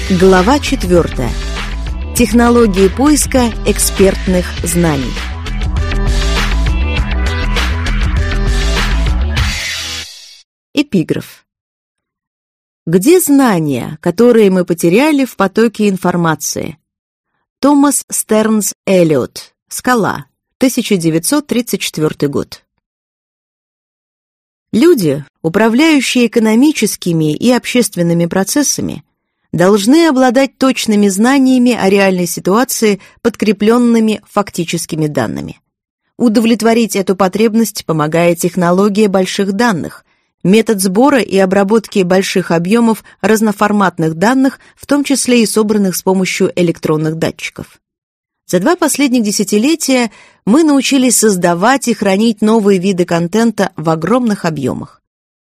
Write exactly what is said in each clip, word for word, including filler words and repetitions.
Глава четвертая. Технологии поиска экспертных знаний. Эпиграф. Где знания, которые мы потеряли в потоке информации? Томас Стернс Эллиот. «Скала», тысяча девятьсот тридцать четвёртый год. Люди, управляющие экономическими и общественными процессами, должны обладать точными знаниями о реальной ситуации, подкрепленными фактическими данными. Удовлетворить эту потребность помогает технология больших данных, метод сбора и обработки больших объемов разноформатных данных, в том числе и собранных с помощью электронных датчиков. За два последних десятилетия мы научились создавать и хранить новые виды контента в огромных объемах.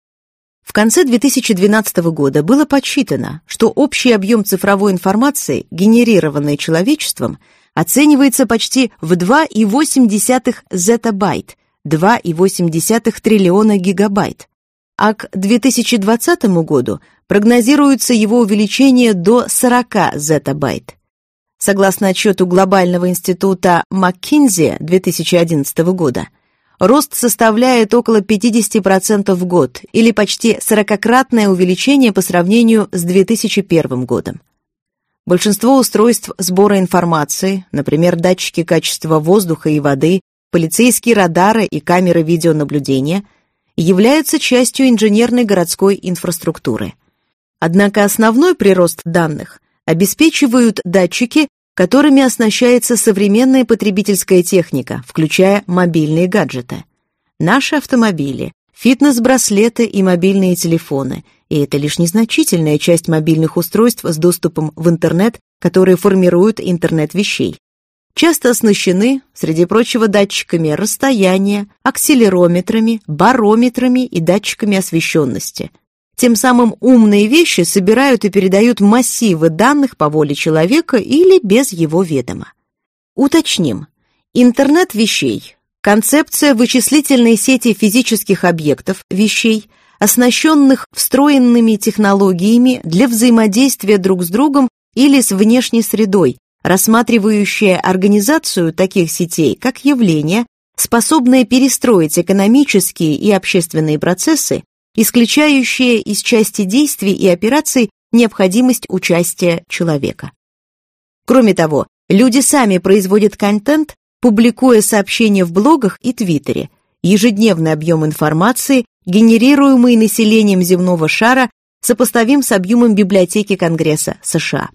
В конце две тысячи двенадцатого года было подсчитано, что общий объем цифровой информации, генерированной человечеством, оценивается почти в два и восемь десятых зеттабайт, два и восемь десятых триллиона гигабайт, а к две тысячи двадцатому году прогнозируется его увеличение до сорок зеттабайт. Согласно отчету Глобального института МакКинзи две тысячи одиннадцатого года, рост составляет около пятьдесят процентов в год или почти сорокакратное увеличение по сравнению с две тысячи первым годом. Большинство устройств сбора информации, например, датчики качества воздуха и воды, полицейские радары и камеры видеонаблюдения, являются частью инженерной городской инфраструктуры. Однако основной прирост данных обеспечивают датчики, которыми оснащается современная потребительская техника, включая мобильные гаджеты. Наши автомобили, фитнес-браслеты и мобильные телефоны, и это лишь незначительная часть мобильных устройств с доступом в интернет, которые формируют интернет вещей, часто оснащены, среди прочего, датчиками расстояния, акселерометрами, барометрами и датчиками освещенности. Тем самым умные вещи собирают и передают массивы данных по воле человека или без его ведома. Уточним. Интернет вещей – концепция вычислительной сети физических объектов, вещей, оснащенных встроенными технологиями для взаимодействия друг с другом или с внешней средой, рассматривающая организацию таких сетей как явление, способное перестроить экономические и общественные процессы, исключающая из части действий и операций необходимость участия человека. Кроме того, люди сами производят контент, публикуя сообщения в блогах и Твиттере. Ежедневный объем информации, генерируемый населением земного шара, сопоставим с объемом библиотеки Конгресса США.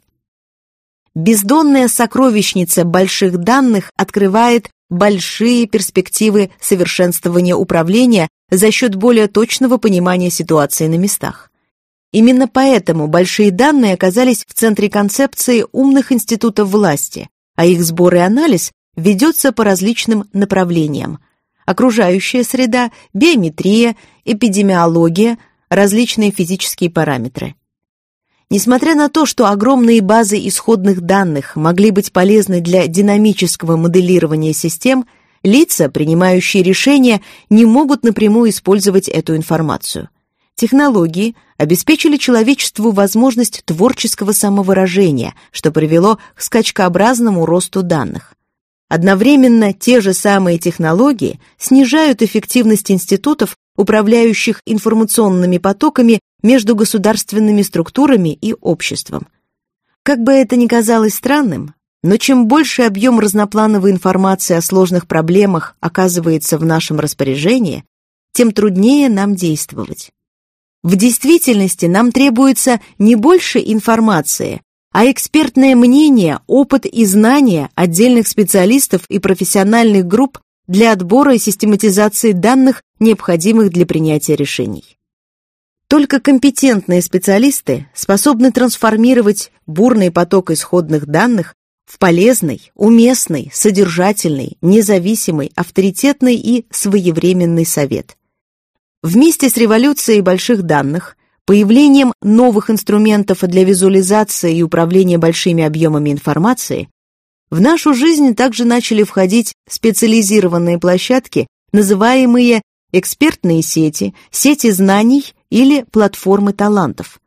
Бездонная сокровищница больших данных открывает большие перспективы совершенствования управления за счет более точного понимания ситуации на местах. Именно поэтому большие данные оказались в центре концепции умных институтов власти, а их сбор и анализ ведется по различным направлениям: окружающая среда, биометрия, эпидемиология, различные физические параметры. Несмотря на то, что огромные базы исходных данных могли быть полезны для динамического моделирования систем, лица, принимающие решения, не могут напрямую использовать эту информацию. Технологии обеспечили человечеству возможность творческого самовыражения, что привело к скачкообразному росту данных. Одновременно те же самые технологии снижают эффективность институтов, управляющих информационными потоками между государственными структурами и обществом. Как бы это ни казалось странным, но чем больше объем разноплановой информации о сложных проблемах оказывается в нашем распоряжении, тем труднее нам действовать. В действительности нам требуется не больше информации, а экспертное мнение, опыт и знания отдельных специалистов и профессиональных групп для отбора и систематизации данных, необходимых для принятия решений. Только компетентные специалисты способны трансформировать бурный поток исходных данных в полезный, уместный, содержательный, независимый, авторитетный и своевременный совет. Вместе с революцией больших данных, появлением новых инструментов для визуализации и управления большими объемами информации, в нашу жизнь также начали входить специализированные площадки, называемые экспертные сети, сети знаний или платформы талантов.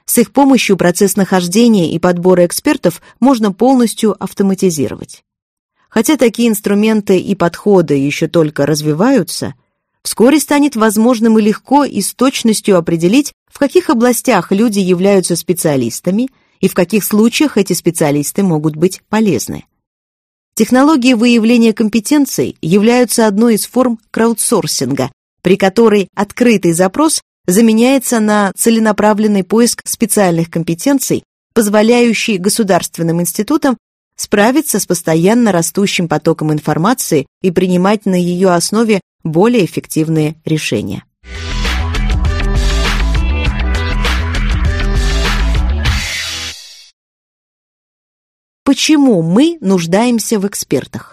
С их помощью процесс нахождения и подбора экспертов можно полностью автоматизировать. Хотя такие инструменты и подходы еще только развиваются, вскоре станет возможным и легко и с точностью определить, в каких областях люди являются специалистами и в каких случаях эти специалисты могут быть полезны. Технологии выявления компетенций являются одной из форм краудсорсинга, при которой открытый запрос заменяется на целенаправленный поиск специальных компетенций, позволяющий государственным институтам справиться с постоянно растущим потоком информации и принимать на ее основе более эффективные решения. Почему мы нуждаемся в экспертах?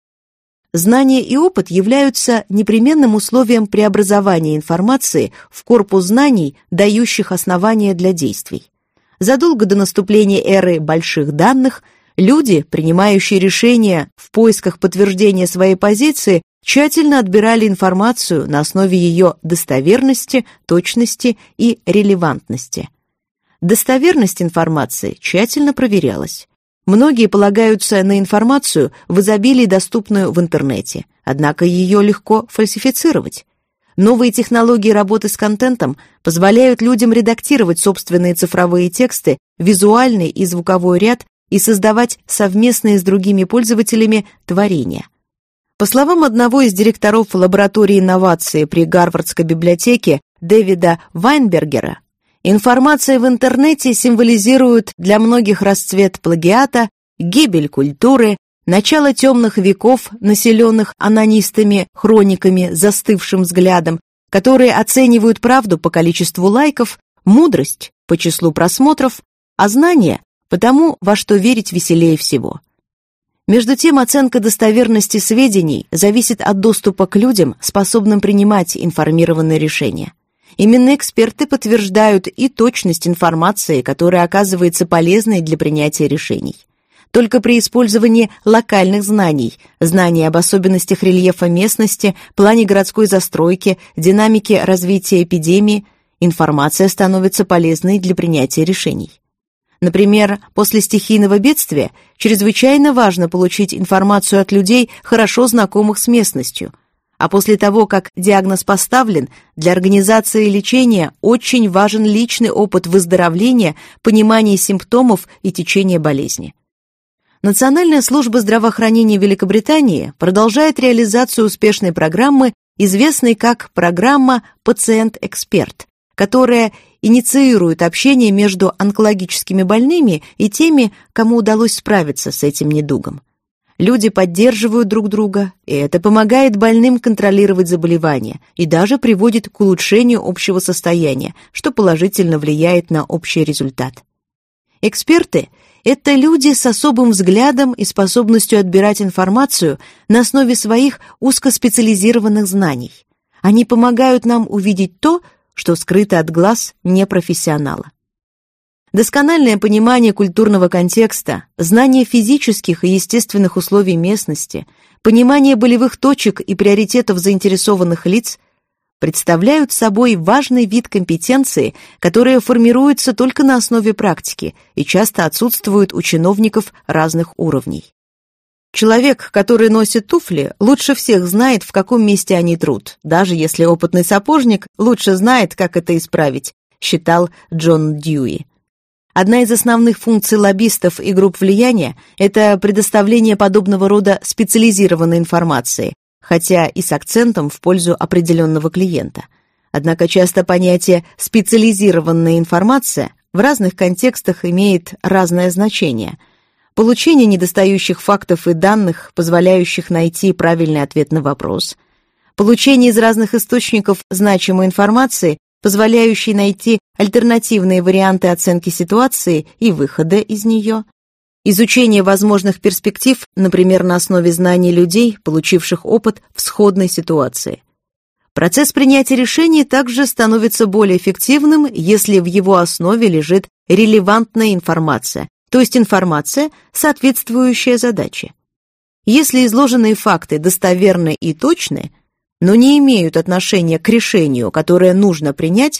Знания и опыт являются непременным условием преобразования информации в корпус знаний, дающих основания для действий. Задолго до наступления эры больших данных люди, принимающие решения в поисках подтверждения своей позиции, тщательно отбирали информацию на основе ее достоверности, точности и релевантности. Достоверность информации тщательно проверялась. Многие полагаются на информацию в изобилии, доступную в интернете, однако ее легко фальсифицировать. Новые технологии работы с контентом позволяют людям редактировать собственные цифровые тексты, визуальный и звуковой ряд и создавать совместные с другими пользователями творения. По словам одного из директоров лаборатории инноваций при Гарвардской библиотеке Дэвида Вайнбергера, информация в интернете символизирует для многих расцвет плагиата, гибель культуры, начало темных веков, населенных анонистами, хрониками, застывшим взглядом, которые оценивают правду по количеству лайков, мудрость по числу просмотров, а знания по тому, во что верить веселее всего. Между тем, оценка достоверности сведений зависит от доступа к людям, способным принимать информированные решения. Именно эксперты подтверждают и точность информации, которая оказывается полезной для принятия решений. Только при использовании локальных знаний, знаний об особенностях рельефа местности, плане городской застройки, динамике развития эпидемии, информация становится полезной для принятия решений. Например, после стихийного бедствия чрезвычайно важно получить информацию от людей, хорошо знакомых с местностью, а после того, как диагноз поставлен, для организации лечения очень важен личный опыт выздоровления, понимание симптомов и течения болезни. Национальная служба здравоохранения Великобритании продолжает реализацию успешной программы, известной как программа «Пациент-эксперт», которая инициирует общение между онкологическими больными и теми, кому удалось справиться с этим недугом. Люди поддерживают друг друга, и это помогает больным контролировать заболевание и даже приводит к улучшению общего состояния, что положительно влияет на общий результат. Эксперты – это люди с особым взглядом и способностью отбирать информацию на основе своих узкоспециализированных знаний. Они помогают нам увидеть то, что скрыто от глаз непрофессионала. Доскональное понимание культурного контекста, знание физических и естественных условий местности, понимание болевых точек и приоритетов заинтересованных лиц представляют собой важный вид компетенции, которая формируется только на основе практики и часто отсутствует у чиновников разных уровней. Человек, который носит туфли, лучше всех знает, в каком месте они трут, даже если опытный сапожник лучше знает, как это исправить, считал Джон Дьюи. Одна из основных функций лоббистов и групп влияния – это предоставление подобного рода специализированной информации, хотя и с акцентом в пользу определенного клиента. Однако часто понятие «специализированная информация» в разных контекстах имеет разное значение. Получение недостающих фактов и данных, позволяющих найти правильный ответ на вопрос. Получение из разных источников значимой информации, позволяющей найти альтернативные варианты оценки ситуации и выхода из нее. Изучение возможных перспектив, например, на основе знаний людей, получивших опыт в сходной ситуации. Процесс принятия решений также становится более эффективным, если в его основе лежит релевантная информация, то есть информация, соответствующая задаче. Если изложенные факты достоверны и точны, но не имеют отношения к решению, которое нужно принять,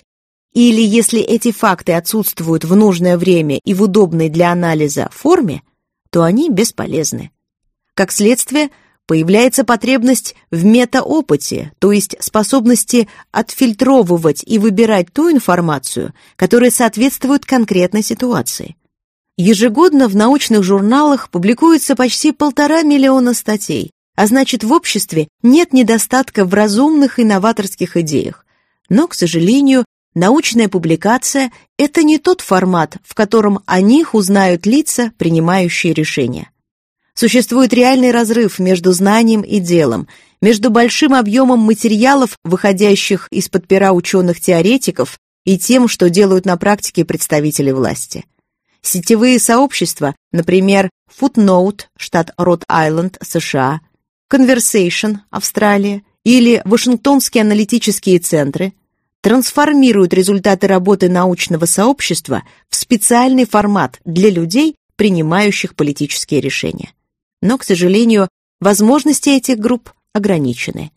или если эти факты отсутствуют в нужное время и в удобной для анализа форме, то они бесполезны. Как следствие, появляется потребность в метаопыте, то есть способности отфильтровывать и выбирать ту информацию, которая соответствует конкретной ситуации. Ежегодно в научных журналах публикуется почти полтора миллиона статей, а значит, в обществе нет недостатка в разумных и новаторских идеях. Но, к сожалению, научная публикация – это не тот формат, в котором о них узнают лица, принимающие решения. Существует реальный разрыв между знанием и делом, между большим объемом материалов, выходящих из-под пера ученых-теоретиков, и тем, что делают на практике представители власти. Сетевые сообщества, например, Footnote, штат Род-Айленд, США, Conversation, Австралия, или Вашингтонские аналитические центры, трансформируют результаты работы научного сообщества в специальный формат для людей, принимающих политические решения. Но, к сожалению, возможности этих групп ограничены.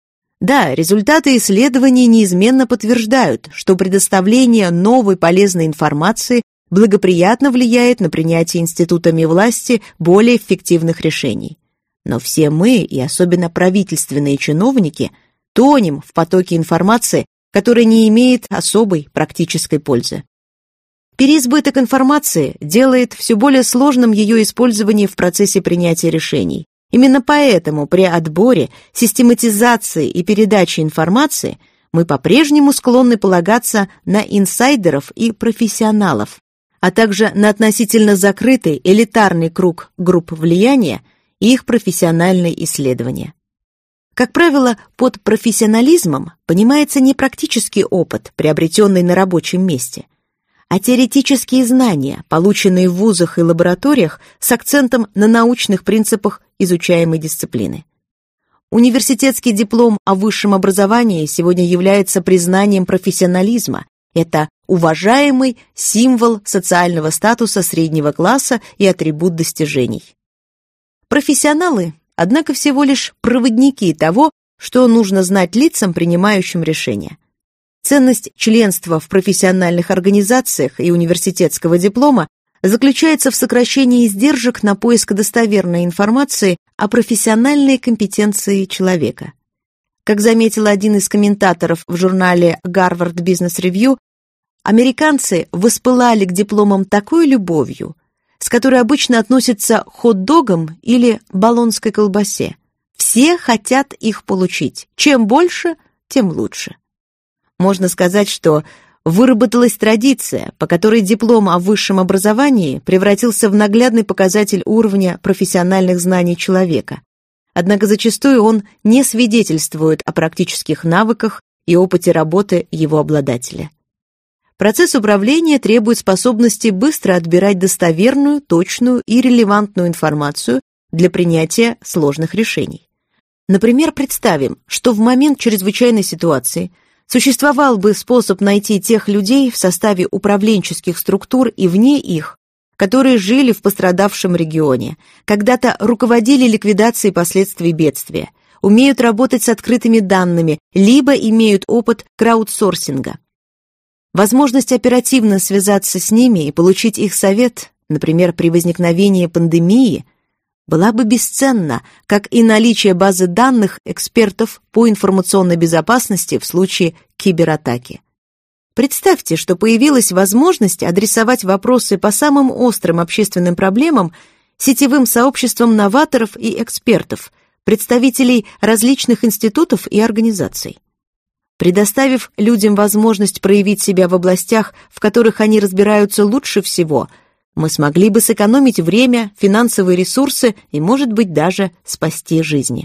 Да, результаты исследований неизменно подтверждают, что предоставление новой полезной информации благоприятно влияет на принятие институтами власти более эффективных решений. Но все мы, и особенно правительственные чиновники, тонем в потоке информации, которая не имеет особой практической пользы. Переизбыток информации делает все более сложным ее использование в процессе принятия решений. Именно поэтому при отборе, систематизации и передаче информации мы по-прежнему склонны полагаться на инсайдеров и профессионалов, а также на относительно закрытый элитарный круг групп влияния и их профессиональные исследования. Как правило, под профессионализмом понимается не практический опыт, приобретенный на рабочем месте, а теоретические знания, полученные в вузах и лабораториях с акцентом на научных принципах изучаемой дисциплины. Университетский диплом о высшем образовании сегодня является признанием профессионализма. Это уважаемый символ социального статуса среднего класса и атрибут достижений. Профессионалы, однако, всего лишь проводники того, что нужно знать лицам, принимающим решения. Ценность членства в профессиональных организациях и университетского диплома заключается в сокращении издержек на поиск достоверной информации о профессиональной компетенции человека. Как заметил один из комментаторов в журнале Harvard Business Review, американцы воспылали к дипломам такой любовью, с которой обычно относятся к хот-догам или болонской колбасе. Все хотят их получить. Чем больше, тем лучше. Можно сказать, что выработалась традиция, по которой диплом о высшем образовании превратился в наглядный показатель уровня профессиональных знаний человека. Однако зачастую он не свидетельствует о практических навыках и опыте работы его обладателя. Процесс управления требует способности быстро отбирать достоверную, точную и релевантную информацию для принятия сложных решений. Например, представим, что в момент чрезвычайной ситуации существовал бы способ найти тех людей в составе управленческих структур и вне их, которые жили в пострадавшем регионе, когда-то руководили ликвидацией последствий бедствия, умеют работать с открытыми данными, либо имеют опыт краудсорсинга. Возможность оперативно связаться с ними и получить их совет, например, при возникновении пандемии, была бы бесценна, как и наличие базы данных экспертов по информационной безопасности в случае кибератаки. Представьте, что появилась возможность адресовать вопросы по самым острым общественным проблемам сетевым сообществам новаторов и экспертов, представителей различных институтов и организаций. Предоставив людям возможность проявить себя в областях, в которых они разбираются лучше всего, мы смогли бы сэкономить время, финансовые ресурсы и, может быть, даже спасти жизни.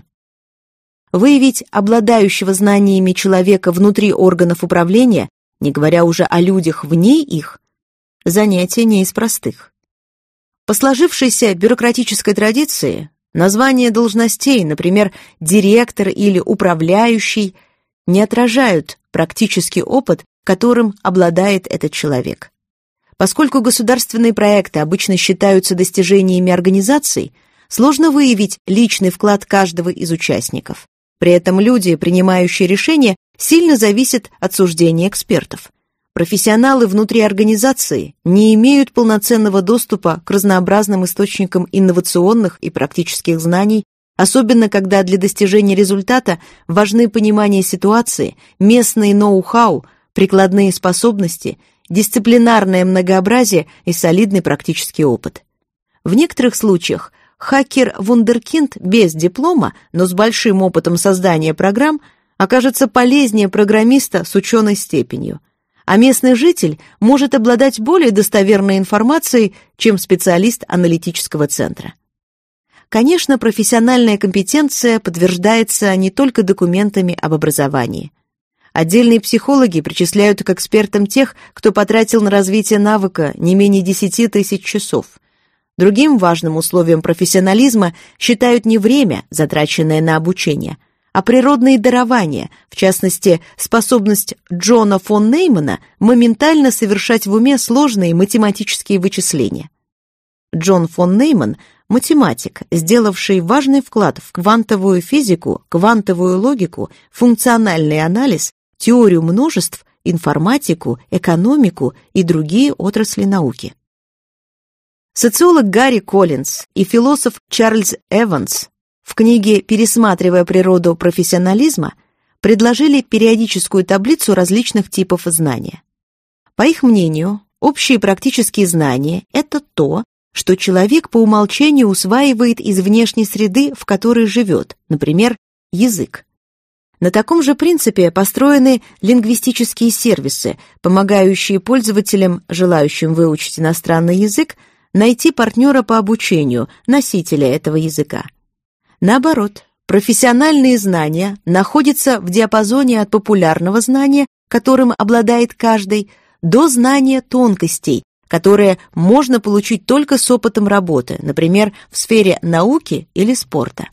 Выявить обладающего знаниями человека внутри органов управления, не говоря уже о людях вне их, занятие не из простых. По сложившейся бюрократической традиции, названия должностей, например, директор или управляющий, не отражают практический опыт, которым обладает этот человек. Поскольку государственные проекты обычно считаются достижениями организаций, сложно выявить личный вклад каждого из участников. При этом люди, принимающие решения, сильно зависят от суждения экспертов. профессионалы внутри организации не имеют полноценного доступа к разнообразным источникам инновационных и практических знаний, особенно когда для достижения результата важны понимание ситуации, местные ноу-хау, прикладные способности, дисциплинарное многообразие и солидный практический опыт. В некоторых случаях хакер-вундеркинд без диплома, но с большим опытом создания программ, окажется полезнее программиста с ученой степенью, а местный житель может обладать более достоверной информацией, чем специалист аналитического центра. Конечно, профессиональная компетенция подтверждается не только документами об образовании. Отдельные психологи причисляют к экспертам тех, кто потратил на развитие навыка не менее десяти тысяч часов. Другим важным условием профессионализма считают не время, затраченное на обучение, а природные дарования, в частности, способность Джона фон Неймана моментально совершать в уме сложные математические вычисления. Джон фон Нейман – математик, сделавший важный вклад в квантовую физику, квантовую логику, функциональный анализ, теорию множеств, информатику, экономику и другие отрасли науки. Социолог Гарри Коллинз и философ Чарльз Эванс в книге «Пересматривая природу профессионализма» предложили периодическую таблицу различных типов знания. По их мнению, общие практические знания – это то, что человек по умолчанию усваивает из внешней среды, в которой живет, например, язык. На таком же принципе построены лингвистические сервисы, помогающие пользователям, желающим выучить иностранный язык, найти партнера по обучению, носителя этого языка. Наоборот, профессиональные знания находятся в диапазоне от популярного знания, которым обладает каждый, до знания тонкостей, которые можно получить только с опытом работы, например, в сфере науки или спорта.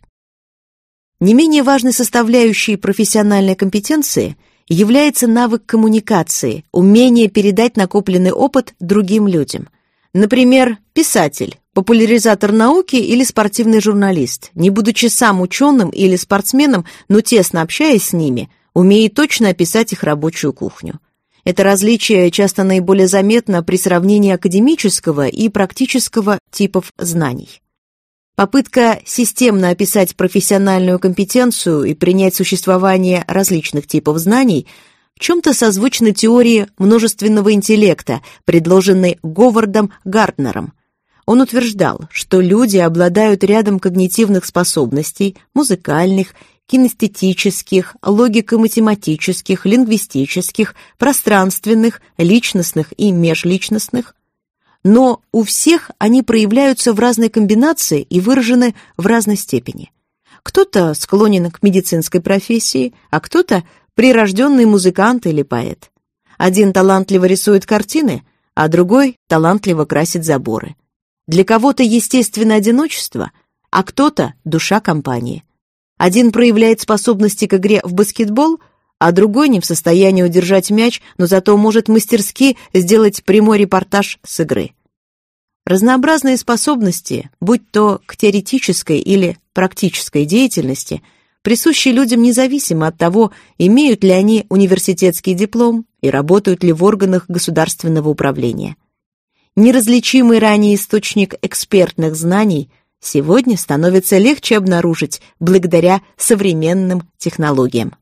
Не менее важной составляющей профессиональной компетенции является навык коммуникации, умение передать накопленный опыт другим людям. Например, писатель, популяризатор науки или спортивный журналист, не будучи сам ученым или спортсменом, но тесно общаясь с ними, умеет точно описать их рабочую кухню. Это различие часто наиболее заметно при сравнении академического и практического типов знаний. Попытка системно описать профессиональную компетенцию и принять существование различных типов знаний в чем-то созвучна теории множественного интеллекта, предложенной Говардом Гарднером. Он утверждал, что люди обладают рядом когнитивных способностей, музыкальных, кинестетических, логико-математических, лингвистических, пространственных, личностных и межличностных, но у всех они проявляются в разной комбинации и выражены в разной степени. Кто-то склонен к медицинской профессии, а кто-то прирожденный музыкант или поэт. Один талантливо рисует картины, а другой талантливо красит заборы. Для кого-то естественно одиночество, а кто-то – душа компании. Один проявляет способности к игре в баскетбол, а другой не в состоянии удержать мяч, но зато может мастерски сделать прямой репортаж с игры. Разнообразные способности, будь то к теоретической или практической деятельности, присущи людям независимо от того, имеют ли они университетский диплом и работают ли в органах государственного управления. Неразличимый ранее источник экспертных знаний сегодня становится легче обнаружить благодаря современным технологиям.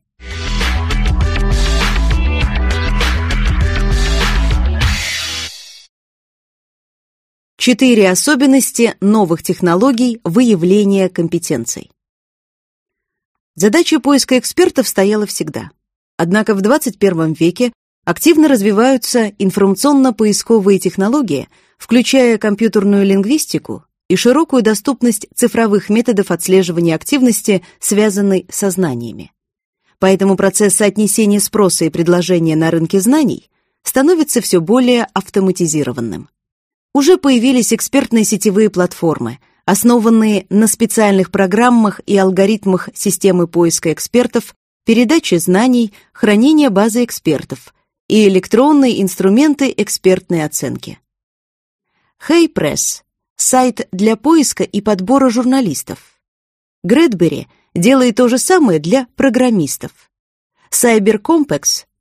Четыре особенности новых технологий выявления компетенций. Задача поиска экспертов стояла всегда. Однако в двадцать первом веке активно развиваются информационно-поисковые технологии, включая компьютерную лингвистику и широкую доступность цифровых методов отслеживания активности, связанной со знаниями. Поэтому процесс соотнесения спроса и предложения на рынке знаний становится все более автоматизированным. Уже появились экспертные сетевые платформы, основанные на специальных программах и алгоритмах системы поиска экспертов, передачи знаний, хранения базы экспертов и электронные инструменты экспертной оценки. HeyPress – сайт для поиска и подбора журналистов. Gradberry делает то же самое для программистов. CyberCompex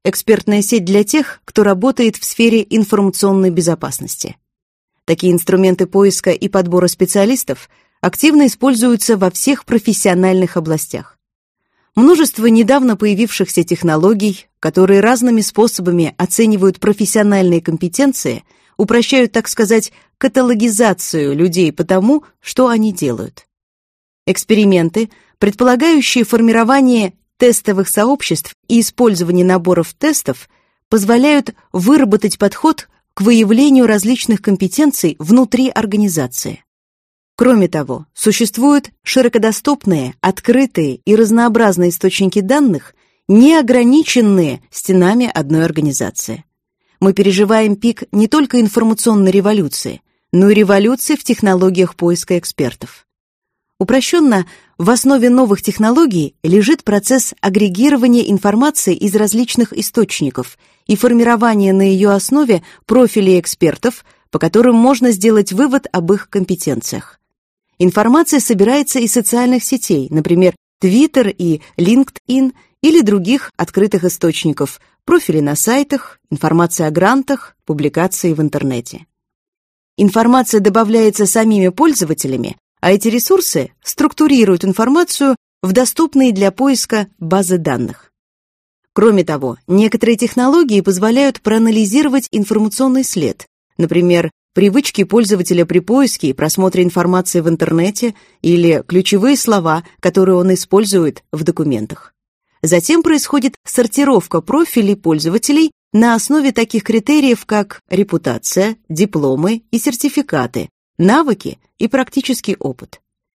экспертная сеть для тех, кто работает в сфере информационной безопасности. Такие инструменты поиска и подбора специалистов активно используются во всех профессиональных областях. Множество недавно появившихся технологий, которые разными способами оценивают профессиональные компетенции, упрощают, так сказать, каталогизацию людей по тому, что они делают. Эксперименты, предполагающие формирование тестовых сообществ и использование наборов тестов, позволяют выработать подход к выявлению различных компетенций внутри организации. Кроме того, существуют широкодоступные, открытые и разнообразные источники данных, не ограниченные стенами одной организации. Мы переживаем пик не только информационной революции, но и революции в технологиях поиска экспертов. Упрощенно, в основе новых технологий лежит процесс агрегирования информации из различных источников и формирования на ее основе профилей экспертов, по которым можно сделать вывод об их компетенциях. Информация собирается из социальных сетей, например, Twitter и LinkedIn, или других открытых источников, профили на сайтах, информация о грантах, публикации в интернете. Информация добавляется самими пользователями, а эти ресурсы структурируют информацию в доступные для поиска базы данных. Кроме того, некоторые технологии позволяют проанализировать информационный след, например, привычки пользователя при поиске и просмотре информации в интернете или ключевые слова, которые он использует в документах. Затем происходит сортировка профилей пользователей на основе таких критериев, как репутация, дипломы и сертификаты, навыки и практический опыт.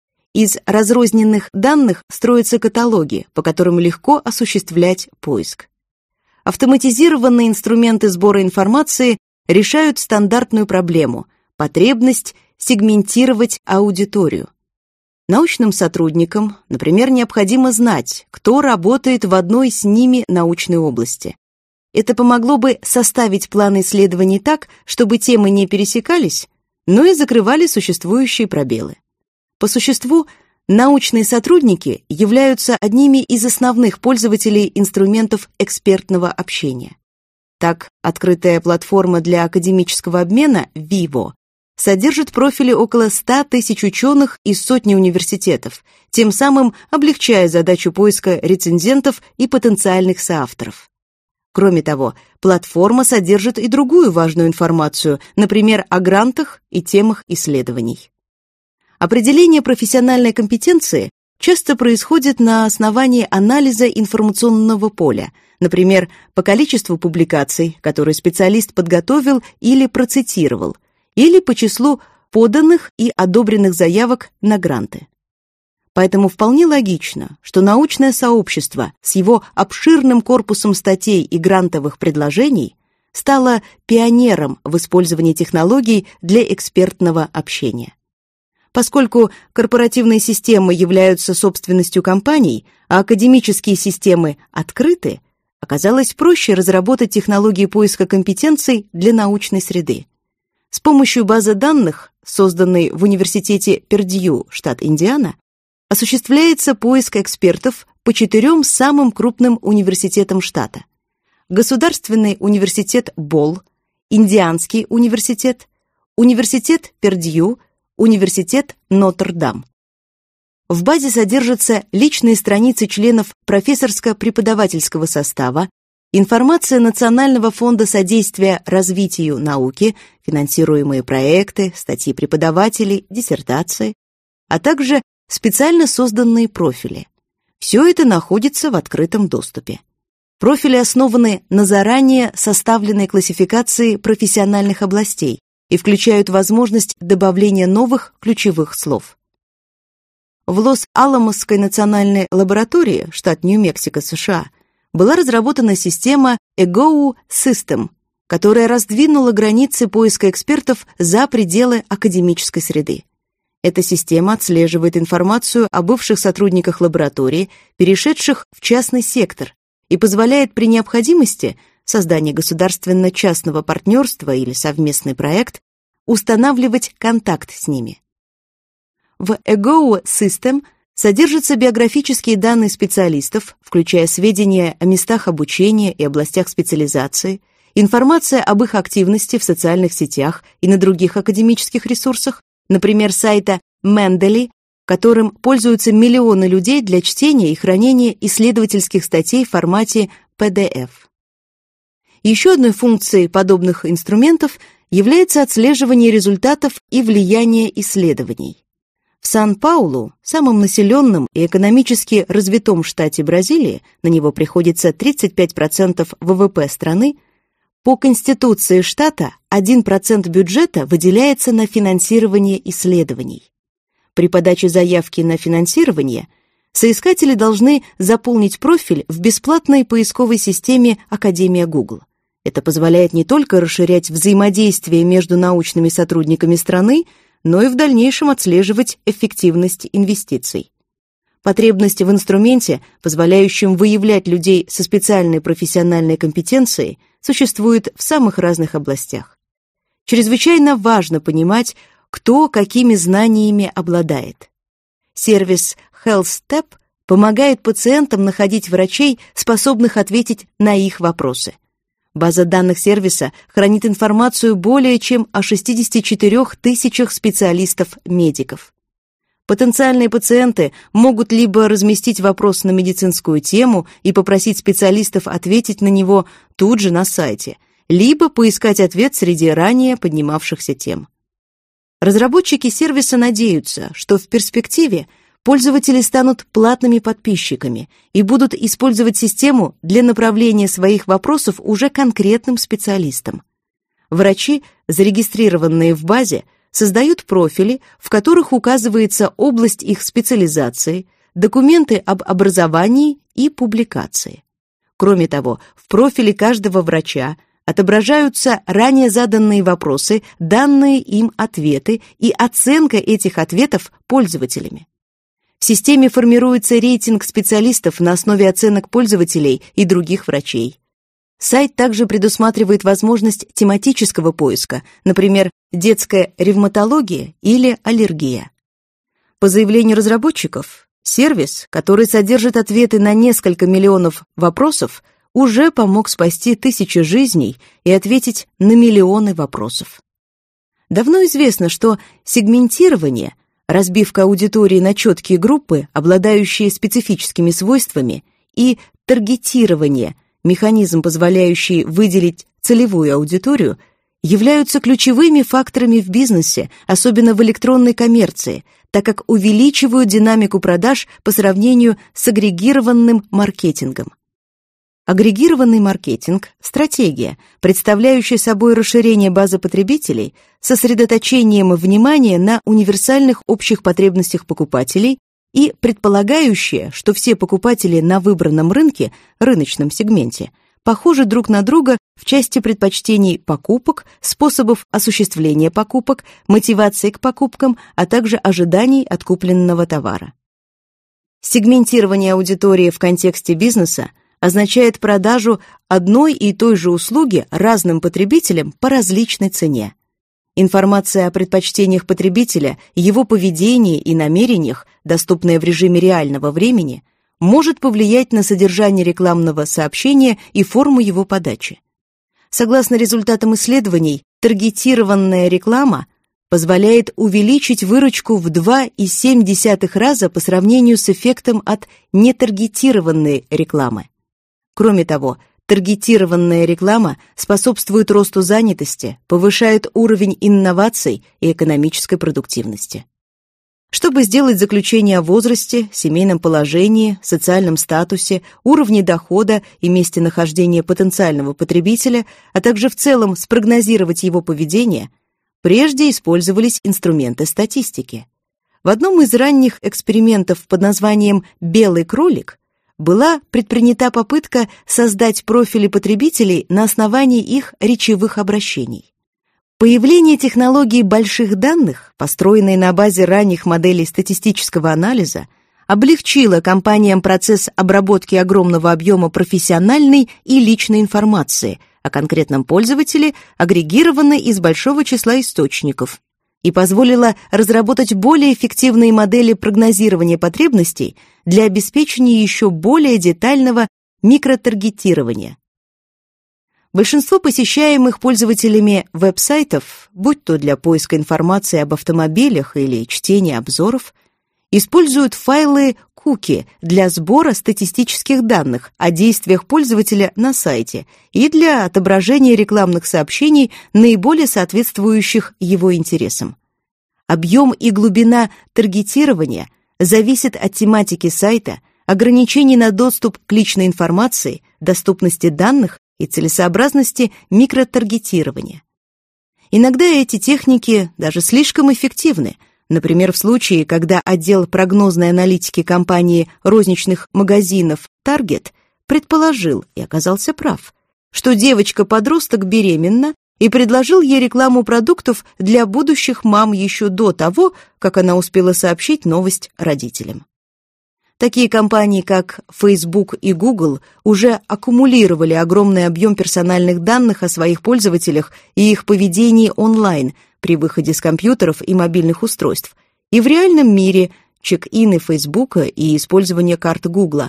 Из разрозненных данных строятся каталоги, по которым легко осуществлять поиск. Автоматизированные инструменты сбора информации решают стандартную проблему – потребность сегментировать аудиторию. Научным сотрудникам, например, необходимо знать, кто работает в одной с ними научной области. Это помогло бы составить план исследований так, чтобы темы не пересекались, но и закрывали существующие пробелы. По существу, научные сотрудники являются одними из основных пользователей инструментов экспертного общения. Так, открытая платформа для академического обмена Vivo содержит профили около ста тысяч ученых из сотни университетов, тем самым облегчая задачу поиска рецензентов и потенциальных соавторов. Кроме того, платформа содержит и другую важную информацию, например, о грантах и темах исследований. Определение профессиональной компетенции часто происходит на основании анализа информационного поля, например, по количеству публикаций, которые специалист подготовил или процитировал, или по числу поданных и одобренных заявок на гранты. Поэтому вполне логично, что научное сообщество с его обширным корпусом статей и грантовых предложений стало пионером в использовании технологий для экспертного общения. Поскольку корпоративные системы являются собственностью компаний, а академические системы открыты, оказалось проще разработать технологии поиска компетенций для научной среды. С помощью базы данных, созданной в университете Пердью, штат Индиана, осуществляется поиск экспертов по четырем самым крупным университетам штата: Государственный университет Болл, Индианский университет, Университет Пердью, Университет Нотр-Дам. В базе содержатся личные страницы членов профессорско-преподавательского состава, информация Национального фонда содействия развитию науки, финансируемые проекты, статьи преподавателей, диссертации, а также специально созданные профили. Все это находится в открытом доступе. Профили основаны на заранее составленной классификации профессиональных областей и включают возможность добавления новых ключевых слов. В Лос-Аламосской национальной лаборатории, штат Нью-Мексико, США, была разработана система эгоу System, которая раздвинула границы поиска экспертов за пределы академической среды. Эта система отслеживает информацию о бывших сотрудниках лаборатории, перешедших в частный сектор, и позволяет при необходимости создания государственно-частного партнерства или совместный проект устанавливать контакт с ними. В эгоу System Содержатся биографические данные специалистов, включая сведения о местах обучения и областях специализации, информация об их активности в социальных сетях и на других академических ресурсах, например, сайта Mendeley, которым пользуются миллионы людей для чтения и хранения исследовательских статей в формате пи ди эф. Еще одной функцией подобных инструментов является отслеживание результатов и влияние исследований. В Сан-Паулу, самом населенном и экономически развитом штате Бразилии, на него приходится тридцать пять процентов вэ вэ пэ страны, по Конституции штата один процент бюджета выделяется на финансирование исследований. При подаче заявки на финансирование соискатели должны заполнить профиль в бесплатной поисковой системе Академия Google. Это позволяет не только расширять взаимодействие между научными сотрудниками страны, но и в дальнейшем отслеживать эффективность инвестиций. Потребность в инструменте, позволяющем выявлять людей со специальной профессиональной компетенцией, существует в самых разных областях. Чрезвычайно важно понимать, кто какими знаниями обладает. Сервис HealthStep помогает пациентам находить врачей, способных ответить на их вопросы. База данных сервиса хранит информацию более чем о шестидесяти четырёх тысячах специалистов-медиков. Потенциальные пациенты могут либо разместить вопрос на медицинскую тему и попросить специалистов ответить на него тут же на сайте, либо поискать ответ среди ранее поднимавшихся тем. Разработчики сервиса надеются, что в перспективе пользователи станут платными подписчиками и будут использовать систему для направления своих вопросов уже конкретным специалистам. Врачи, зарегистрированные в базе, создают профили, в которых указывается область их специализации, документы об образовании и публикации. Кроме того, в профиле каждого врача отображаются ранее заданные вопросы, данные им ответы и оценка этих ответов пользователями. В системе формируется рейтинг специалистов на основе оценок пользователей и других врачей. Сайт также предусматривает возможность тематического поиска, например, детская ревматология или аллергия. По заявлению разработчиков, сервис, который содержит ответы на несколько миллионов вопросов, уже помог спасти тысячи жизней и ответить на миллионы вопросов. Давно известно, что сегментирование, разбивка аудитории на четкие группы, обладающие специфическими свойствами, и таргетирование, механизм, позволяющий выделить целевую аудиторию, являются ключевыми факторами в бизнесе, особенно в электронной коммерции, так как увеличивают динамику продаж по сравнению с агрегированным маркетингом. Агрегированный маркетинг – стратегия, представляющая собой расширение базы потребителей с сосредоточением внимания на универсальных общих потребностях покупателей и предполагающая, что все покупатели на выбранном рынке, рыночном сегменте, похожи друг на друга в части предпочтений покупок, способов осуществления покупок, мотивации к покупкам, а также ожиданий от купленного товара. Сегментирование аудитории в контексте бизнеса означает продажу одной и той же услуги разным потребителям по различной цене. Информация о предпочтениях потребителя, его поведении и намерениях, доступная в режиме реального времени, может повлиять на содержание рекламного сообщения и форму его подачи. Согласно результатам исследований, таргетированная реклама позволяет увеличить выручку в два и семь десятых раза по сравнению с эффектом от нетаргетированной рекламы. Кроме того, таргетированная реклама способствует росту занятости, повышает уровень инноваций и экономической продуктивности. Чтобы сделать заключение о возрасте, семейном положении, социальном статусе, уровне дохода и месте нахождения потенциального потребителя, а также в целом спрогнозировать его поведение, прежде использовались инструменты статистики. В одном из ранних экспериментов под названием «Белый кролик» была предпринята попытка создать профили потребителей на основании их речевых обращений. Появление технологии больших данных, построенной на базе ранних моделей статистического анализа, облегчило компаниям процесс обработки огромного объема профессиональной и личной информации о конкретном пользователе, агрегированной из большого числа источников. и позволила разработать более эффективные модели прогнозирования потребностей для обеспечения еще более детального микротаргетирования. Большинство посещаемых пользователями веб-сайтов, будь то для поиска информации об автомобилях или чтения обзоров, используют файлы куки для сбора статистических данных о действиях пользователя на сайте и для отображения рекламных сообщений, наиболее соответствующих его интересам. Объем и глубина таргетирования зависит от тематики сайта, ограничений на доступ к личной информации, доступности данных и целесообразности микротаргетирования. Иногда эти техники даже слишком эффективны, например, в случае, когда отдел прогнозной аналитики компании розничных магазинов Target предположил, и оказался прав, что девочка-подросток беременна, и предложил ей рекламу продуктов для будущих мам еще до того, как она успела сообщить новость родителям. Такие компании, как Facebook и Google, уже аккумулировали огромный объем персональных данных о своих пользователях и их поведении онлайн при выходе с компьютеров и мобильных устройств, и в реальном мире чек-ины Facebook и использование карт Google.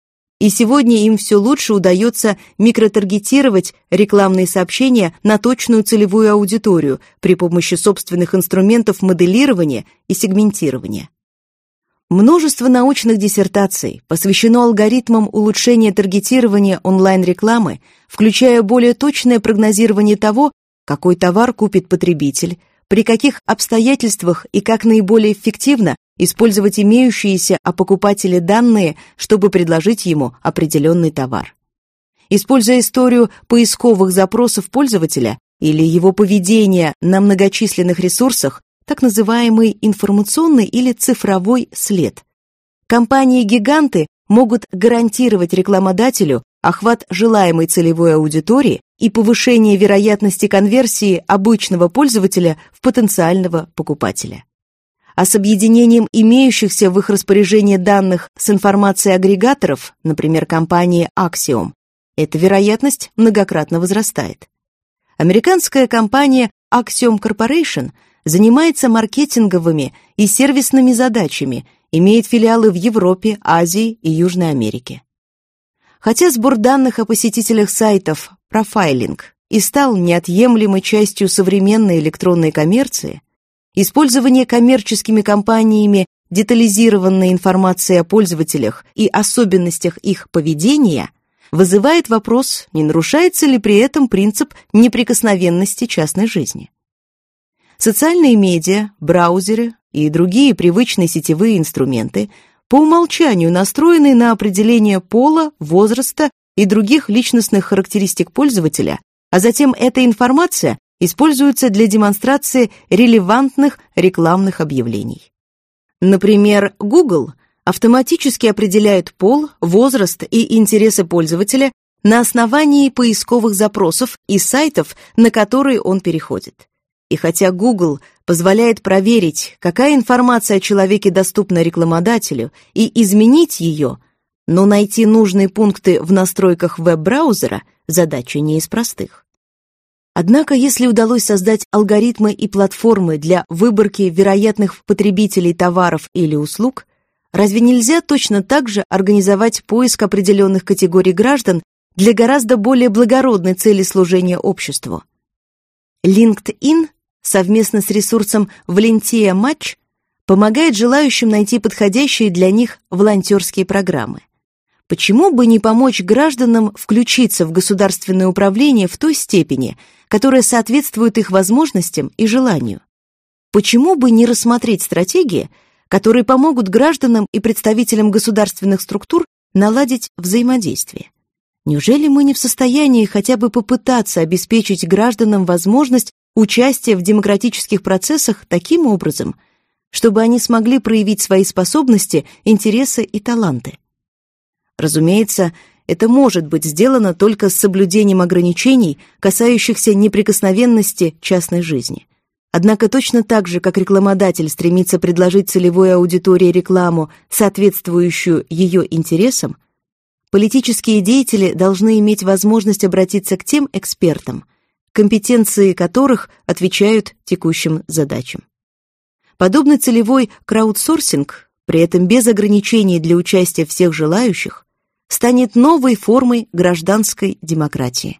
И сегодня им все лучше удается микротаргетировать рекламные сообщения на точную целевую аудиторию при помощи собственных инструментов моделирования и сегментирования. Множество научных диссертаций посвящено алгоритмам улучшения таргетирования онлайн-рекламы, включая более точное прогнозирование того, какой товар купит потребитель, при каких обстоятельствах и как наиболее эффективно использовать имеющиеся о покупателе данные, чтобы предложить ему определенный товар. Используя историю поисковых запросов пользователя или его поведения на многочисленных ресурсах, так называемый информационный или цифровой след, компании-гиганты могут гарантировать рекламодателю охват желаемой целевой аудитории и повышение вероятности конверсии обычного пользователя в потенциального покупателя. А с объединением имеющихся в их распоряжении данных с информацией агрегаторов, например, компании Axiom, эта вероятность многократно возрастает. Американская компания Axiom Corporation занимается маркетинговыми и сервисными задачами, имеет филиалы в Европе, Азии и Южной Америке. Хотя сбор данных о посетителях сайтов, профайлинг, и стал неотъемлемой частью современной электронной коммерции, использование коммерческими компаниями детализированной информации о пользователях и особенностях их поведения вызывает вопрос, не нарушается ли при этом принцип неприкосновенности частной жизни. Социальные медиа, браузеры и другие привычные сетевые инструменты по умолчанию настроены на определение пола, возраста и других личностных характеристик пользователя, а затем эта информация используется для демонстрации релевантных рекламных объявлений. Например, Google автоматически определяет пол, возраст и интересы пользователя на основании поисковых запросов и сайтов, на которые он переходит. И хотя Google позволяет проверить, какая информация о человеке доступна рекламодателю, и изменить ее, но найти нужные пункты в настройках веб-браузера задача не из простых. Однако, если удалось создать алгоритмы и платформы для выборки вероятных потребителей товаров или услуг, разве нельзя точно так же организовать поиск определенных категорий граждан для гораздо более благородной цели служения обществу? LinkedIn совместно с ресурсом Volunteer Match помогает желающим найти подходящие для них волонтерские программы. Почему бы не помочь гражданам включиться в государственное управление в той степени, которая соответствует их возможностям и желанию? Почему бы не рассмотреть стратегии, которые помогут гражданам и представителям государственных структур наладить взаимодействие? Неужели мы не в состоянии хотя бы попытаться обеспечить гражданам возможность участия в демократических процессах таким образом, чтобы они смогли проявить свои способности, интересы и таланты? Разумеется, это может быть сделано только с соблюдением ограничений, касающихся неприкосновенности частной жизни. Однако точно так же, как рекламодатель стремится предложить целевой аудитории рекламу, соответствующую ее интересам, политические деятели должны иметь возможность обратиться к тем экспертам, компетенции которых отвечают текущим задачам. Подобный целевой краудсорсинг, при этом без ограничений для участия всех желающих, станет новой формой гражданской демократии.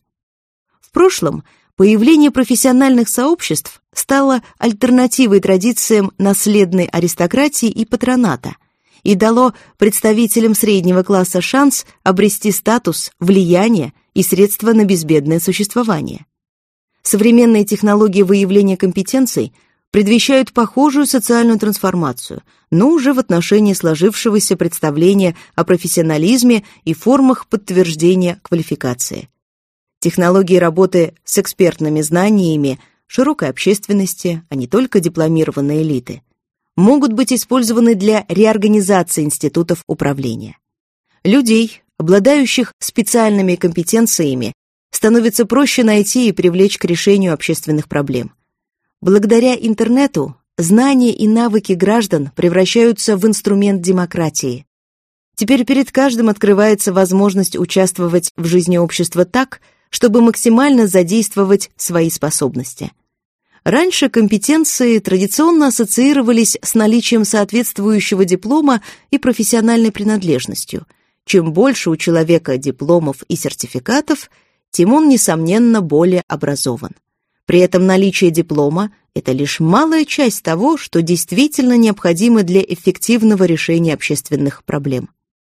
В прошлом появление профессиональных сообществ стало альтернативой традициям наследной аристократии и патроната и дало представителям среднего класса шанс обрести статус, влияние и средства на безбедное существование. Современные технологии выявления компетенций предвещают похожую социальную трансформацию, но уже в отношении сложившегося представления о профессионализме и формах подтверждения квалификации. Технологии работы с экспертными знаниями широкой общественности, а не только дипломированной элиты, могут быть использованы для реорганизации институтов управления. Людей, обладающих специальными компетенциями, становится проще найти и привлечь к решению общественных проблем. Благодаря интернету знания и навыки граждан превращаются в инструмент демократии. Теперь перед каждым открывается возможность участвовать в жизни общества так, чтобы максимально задействовать свои способности. Раньше компетенции традиционно ассоциировались с наличием соответствующего диплома и профессиональной принадлежностью. Чем больше у человека дипломов и сертификатов, тем он, несомненно, более образован. При этом наличие диплома – это лишь малая часть того, что действительно необходимо для эффективного решения общественных проблем.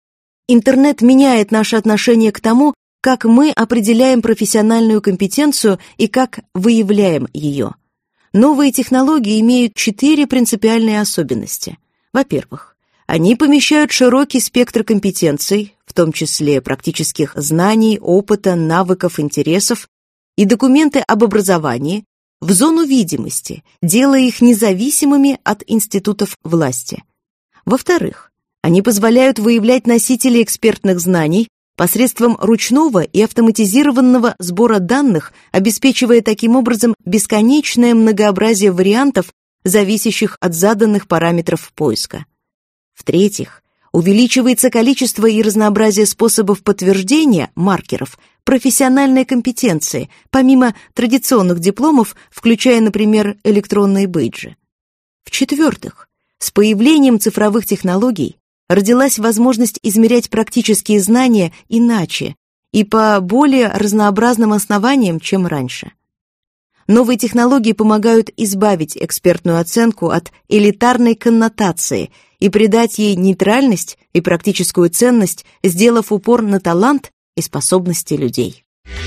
Интернет меняет наше отношение к тому, как мы определяем профессиональную компетенцию и как выявляем ее. Новые технологии имеют четыре принципиальные особенности. Во-первых, они помещают широкий спектр компетенций, в том числе практических знаний, опыта, навыков, интересов и документы об образовании, в зону видимости, делая их независимыми от институтов власти. Во-вторых, они позволяют выявлять носителей экспертных знаний посредством ручного и автоматизированного сбора данных, обеспечивая таким образом бесконечное многообразие вариантов, зависящих от заданных параметров поиска. В-третьих, увеличивается количество и разнообразие способов подтверждения, маркеров, профессиональной компетенции, помимо традиционных дипломов, включая, например, электронные бейджи. В-четвертых, с появлением цифровых технологий родилась возможность измерять практические знания иначе и по более разнообразным основаниям, чем раньше. Новые технологии помогают избавить экспертную оценку от элитарной коннотации и придать ей нейтральность и практическую ценность, сделав упор на талант и способности людей.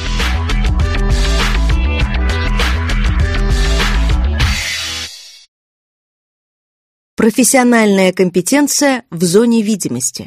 Профессиональная компетенция в зоне видимости.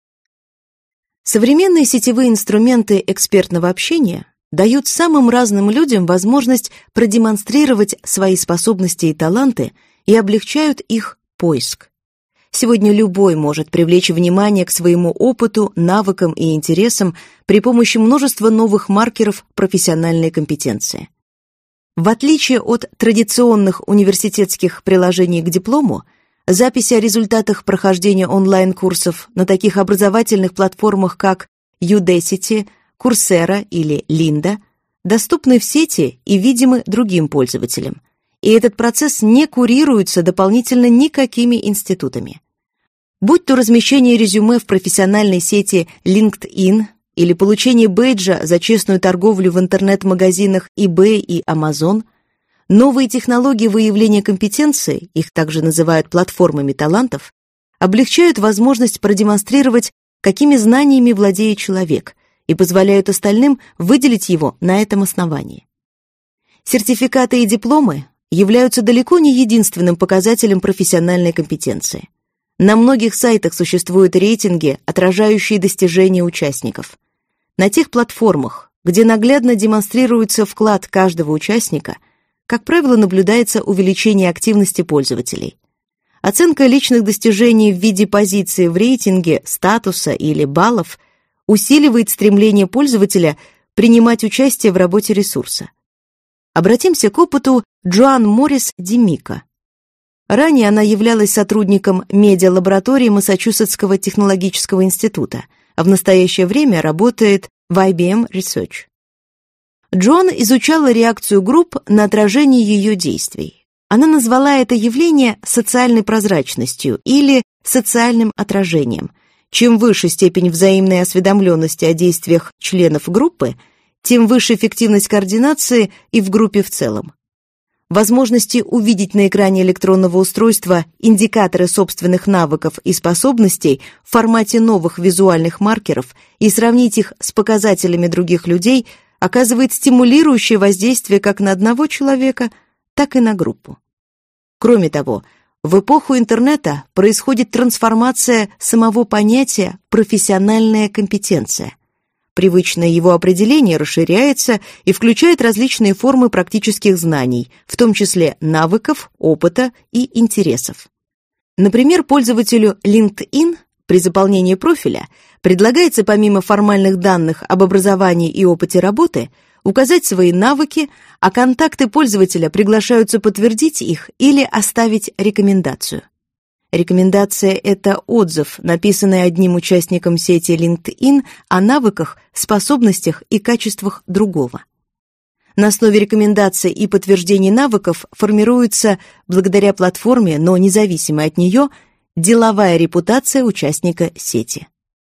Современные сетевые инструменты экспертного общения дают самым разным людям возможность продемонстрировать свои способности и таланты и облегчают их поиск. Сегодня любой может привлечь внимание к своему опыту, навыкам и интересам при помощи множества новых маркеров профессиональной компетенции. В отличие от традиционных университетских приложений к диплому, записи о результатах прохождения онлайн-курсов на таких образовательных платформах, как Udacity, Coursera или Lynda, доступны в сети и видимы другим пользователям. И этот процесс не курируется дополнительно никакими институтами. Будь то размещение резюме в профессиональной сети LinkedIn или получение бейджа за честную торговлю в интернет-магазинах eBay и Amazon, новые технологии выявления компетенции, их также называют платформами талантов, облегчают возможность продемонстрировать, какими знаниями владеет человек, и позволяют остальным выделить его на этом основании. Сертификаты и дипломы являются далеко не единственным показателем профессиональной компетенции. На многих сайтах существуют рейтинги, отражающие достижения участников. На тех платформах, где наглядно демонстрируется вклад каждого участника, как правило, наблюдается увеличение активности пользователей. Оценка личных достижений в виде позиции в рейтинге, статуса или баллов усиливает стремление пользователя принимать участие в работе ресурса. Обратимся к опыту Джоан Моррис Димика. Ранее она являлась сотрудником медиалаборатории Массачусетского технологического института, а в настоящее время работает в ай би эм Research. Джоан изучала реакцию групп на отражение ее действий. Она назвала это явление социальной прозрачностью или социальным отражением. Чем выше степень взаимной осведомленности о действиях членов группы, тем выше эффективность координации и в группе в целом. Возможности увидеть на экране электронного устройства индикаторы собственных навыков и способностей в формате новых визуальных маркеров и сравнить их с показателями других людей оказывает стимулирующее воздействие как на одного человека, так и на группу. Кроме того, в эпоху интернета происходит трансформация самого понятия «профессиональная компетенция». Привычное его определение расширяется и включает различные формы практических знаний, в том числе навыков, опыта и интересов. Например, пользователю LinkedIn при заполнении профиля предлагается помимо формальных данных об образовании и опыте работы указать свои навыки, а контакты пользователя приглашаются подтвердить их или оставить рекомендацию. Рекомендация – это отзыв, написанный одним участником сети LinkedIn о навыках, способностях и качествах другого. На основе рекомендаций и подтверждений навыков формируется, благодаря платформе, но независимо от нее, деловая репутация участника сети.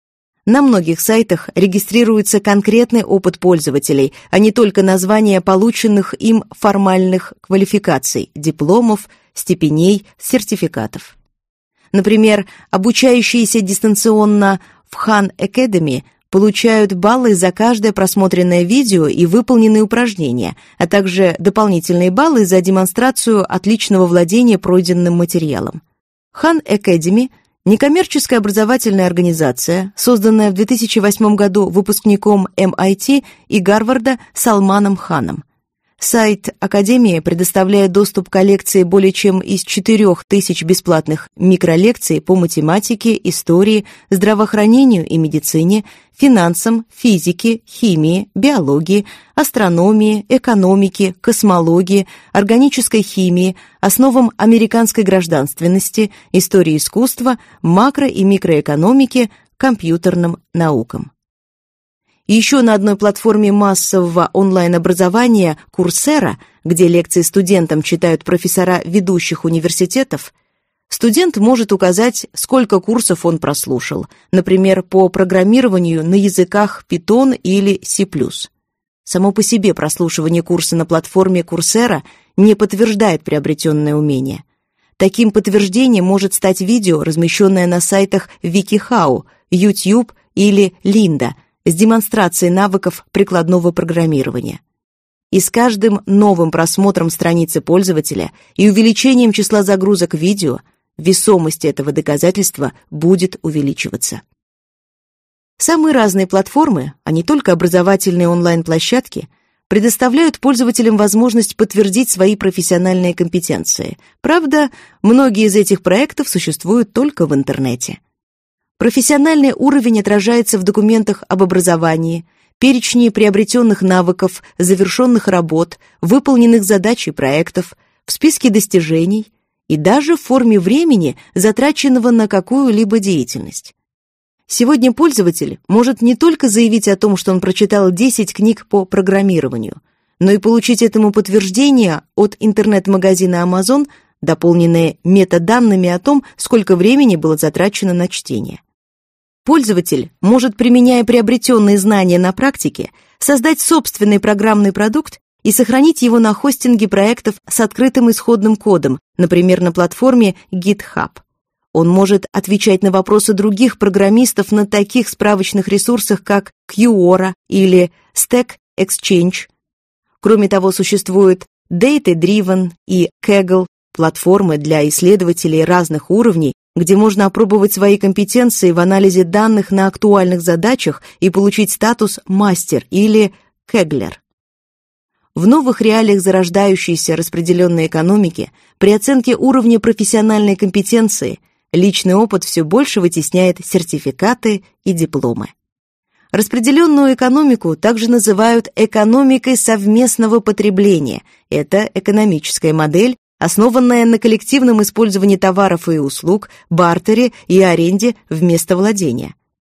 На многих сайтах регистрируется конкретный опыт пользователей, а не только названия полученных им формальных квалификаций, дипломов, степеней, сертификатов. Например, обучающиеся дистанционно в Khan Academy получают баллы за каждое просмотренное видео и выполненные упражнения, а также дополнительные баллы за демонстрацию отличного владения пройденным материалом. Khan Academy – некоммерческая образовательная организация, созданная в две тысячи восьмом году выпускником эм ай ти и Гарварда Салманом Ханом. Сайт Академии предоставляет доступ к коллекции более чем из четырех тысяч бесплатных микролекций по математике, истории, здравоохранению и медицине, финансам, физике, химии, биологии, астрономии, экономике, космологии, органической химии, основам американской гражданственности, истории искусства, макро- и микроэкономики, компьютерным наукам. Еще на одной платформе массового онлайн-образования Coursera, где лекции студентам читают профессора ведущих университетов, студент может указать, сколько курсов он прослушал, например, по программированию на языках Python или C++. Само по себе прослушивание курса на платформе Coursera не подтверждает приобретенное умение. Таким подтверждением может стать видео, размещенное на сайтах WikiHow, YouTube или Lynda, с демонстрацией навыков прикладного программирования. И с каждым новым просмотром страницы пользователя и увеличением числа загрузок видео весомость этого доказательства будет увеличиваться. Самые разные платформы, а не только образовательные онлайн-площадки, предоставляют пользователям возможность подтвердить свои профессиональные компетенции. Правда, многие из этих проектов существуют только в интернете. Профессиональный уровень отражается в документах об образовании, перечне приобретенных навыков, завершенных работ, выполненных задач и проектов, в списке достижений и даже в форме времени, затраченного на какую-либо деятельность. Сегодня пользователь может не только заявить о том, что он прочитал десять книг по программированию, но и получить этому подтверждение от интернет-магазина Amazon, дополненные метаданными о том, сколько времени было затрачено на чтение. Пользователь может, применяя приобретенные знания на практике, создать собственный программный продукт и сохранить его на хостинге проектов с открытым исходным кодом, например, на платформе GitHub. Он может отвечать на вопросы других программистов на таких справочных ресурсах, как Quora или Stack Exchange. Кроме того, существуют Data-Driven и Kaggle, платформы для исследователей разных уровней, где можно опробовать свои компетенции в анализе данных на актуальных задачах и получить статус «мастер» или «кеглер». В новых реалиях зарождающейся распределенной экономики при оценке уровня профессиональной компетенции личный опыт все больше вытесняет сертификаты и дипломы. Распределенную экономику также называют экономикой совместного потребления. Это экономическая модель, основанная на коллективном использовании товаров и услуг, бартере и аренде вместо владения.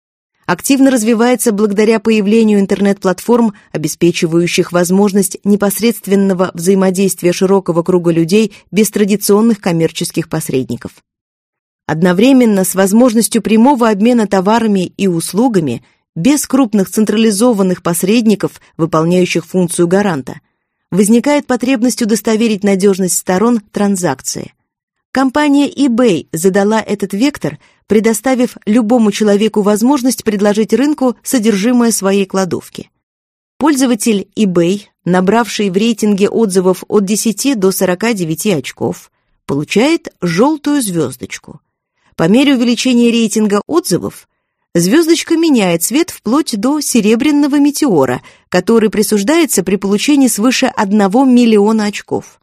активно развивается благодаря появлению интернет-платформ, обеспечивающих возможность непосредственного взаимодействия широкого круга людей без традиционных коммерческих посредников. Одновременно с возможностью прямого обмена товарами и услугами, без крупных централизованных посредников, выполняющих функцию гаранта, возникает потребность удостоверить надежность сторон транзакции. Компания eBay задала этот вектор, предоставив любому человеку возможность предложить рынку содержимое своей кладовки. Пользователь eBay, набравший в рейтинге отзывов от десяти до сорока девяти очков, получает желтую звездочку. По мере увеличения рейтинга отзывов, звездочка меняет цвет вплоть до серебряного метеора, который присуждается при получении свыше одного миллиона очков.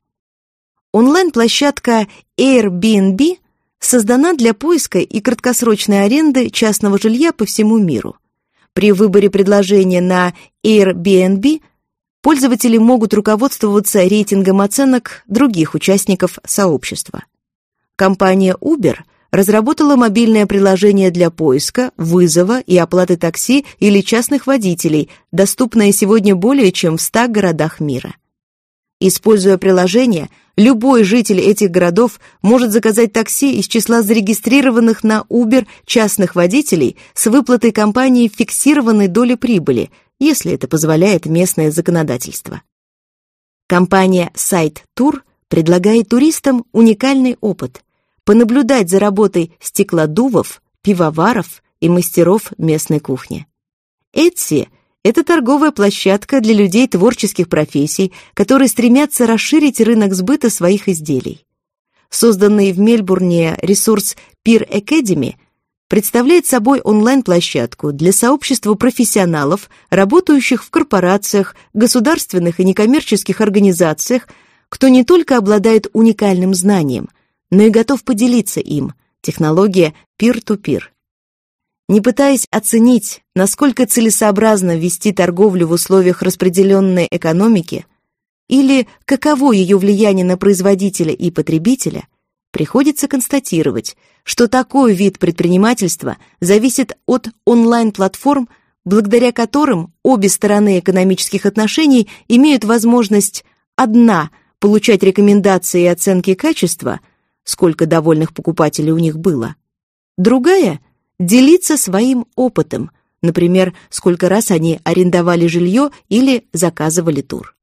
Онлайн-площадка Airbnb создана для поиска и краткосрочной аренды частного жилья по всему миру. При выборе предложения на Airbnb пользователи могут руководствоваться рейтингом оценок других участников сообщества. Компания Uber разработала мобильное приложение для поиска, вызова и оплаты такси или частных водителей, доступное сегодня более чем в ста городах мира. Используя приложение, любой житель этих городов может заказать такси из числа зарегистрированных на Uber частных водителей с выплатой компании фиксированной доли прибыли, если это позволяет местное законодательство. Компания SiteTour предлагает туристам уникальный опыт – понаблюдать за работой стеклодувов, пивоваров и мастеров местной кухни. Etsy – это торговая площадка для людей творческих профессий, которые стремятся расширить рынок сбыта своих изделий. Созданный в Мельбурне ресурс Peer Academy представляет собой онлайн-площадку для сообщества профессионалов, работающих в корпорациях, государственных и некоммерческих организациях, кто не только обладает уникальным знанием, но и готов поделиться им. Технология peer-to-peer. Не пытаясь оценить, насколько целесообразно вести торговлю в условиях распределенной экономики или каково ее влияние на производителя и потребителя, приходится констатировать, что такой вид предпринимательства зависит от онлайн-платформ, благодаря которым обе стороны экономических отношений имеют возможность: одна – получать рекомендации и оценки качества, сколько довольных покупателей у них было, другая – делиться своим опытом, например, сколько раз они арендовали жилье или заказывали тур.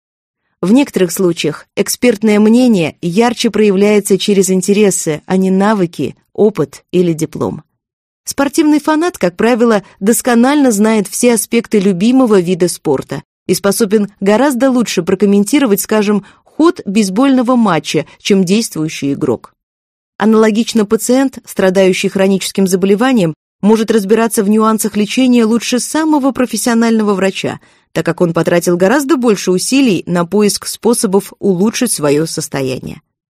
В некоторых случаях экспертное мнение ярче проявляется через интересы, а не навыки, опыт или диплом. Спортивный фанат, как правило, досконально знает все аспекты любимого вида спорта и способен гораздо лучше прокомментировать, скажем, ход бейсбольного матча, чем действующий игрок. Аналогично пациент, страдающий хроническим заболеванием, может разбираться в нюансах лечения лучше самого профессионального врача, так как он потратил гораздо больше усилий на поиск способов улучшить свое состояние.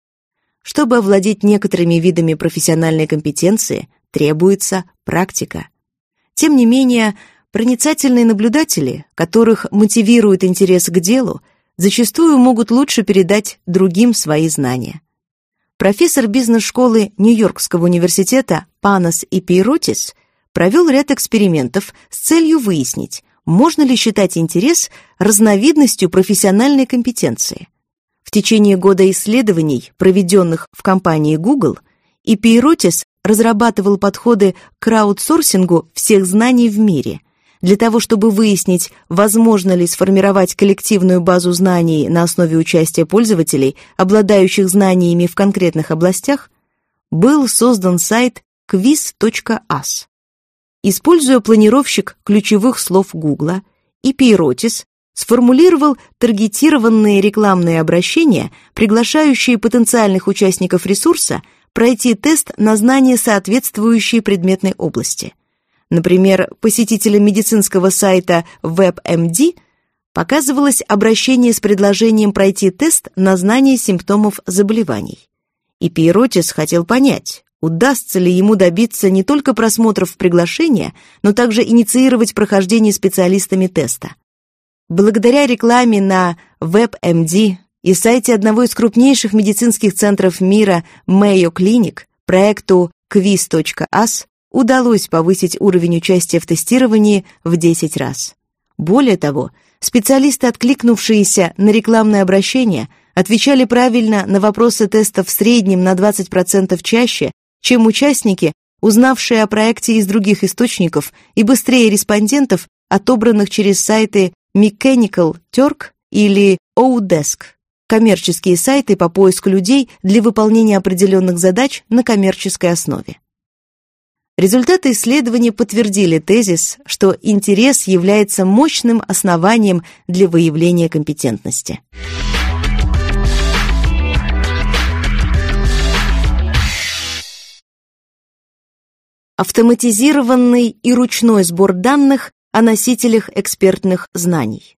Чтобы овладеть некоторыми видами профессиональной компетенции, требуется практика. Тем не менее, проницательные наблюдатели, которых мотивирует интерес к делу, зачастую могут лучше передать другим свои знания. Профессор бизнес-школы Нью-Йоркского университета Панас Ипейротис провел ряд экспериментов с целью выяснить, можно ли считать интерес разновидностью профессиональной компетенции. В течение года исследований, проведенных в компании Google, Ипейротис разрабатывал подходы к краудсорсингу всех знаний в мире. Для того, чтобы выяснить, возможно ли сформировать коллективную базу знаний на основе участия пользователей, обладающих знаниями в конкретных областях, был создан сайт квиз точка ас. Используя планировщик ключевых слов Гугла, Ипейротис сформулировал таргетированные рекламные обращения, приглашающие потенциальных участников ресурса пройти тест на знания соответствующей предметной области. Например, посетителям медицинского сайта WebMD показывалось обращение с предложением пройти тест на знание симптомов заболеваний. Ипейротис хотел понять, удастся ли ему добиться не только просмотров приглашения, но также инициировать прохождение специалистами теста. Благодаря рекламе на WebMD и сайте одного из крупнейших медицинских центров мира Mayo Clinic, проекту квиз точка ас, удалось повысить уровень участия в тестировании в десять раз. Более того, специалисты, откликнувшиеся на рекламное обращение, отвечали правильно на вопросы теста в среднем на двадцать процентов чаще, чем участники, узнавшие о проекте из других источников, и быстрее респондентов, отобранных через сайты Mechanical Turk или Odesk, коммерческие сайты по поиску людей для выполнения определенных задач на коммерческой основе. Результаты исследования подтвердили тезис, что интерес является мощным основанием для выявления компетентности. Автоматизированный и ручной сбор данных о носителях экспертных знаний.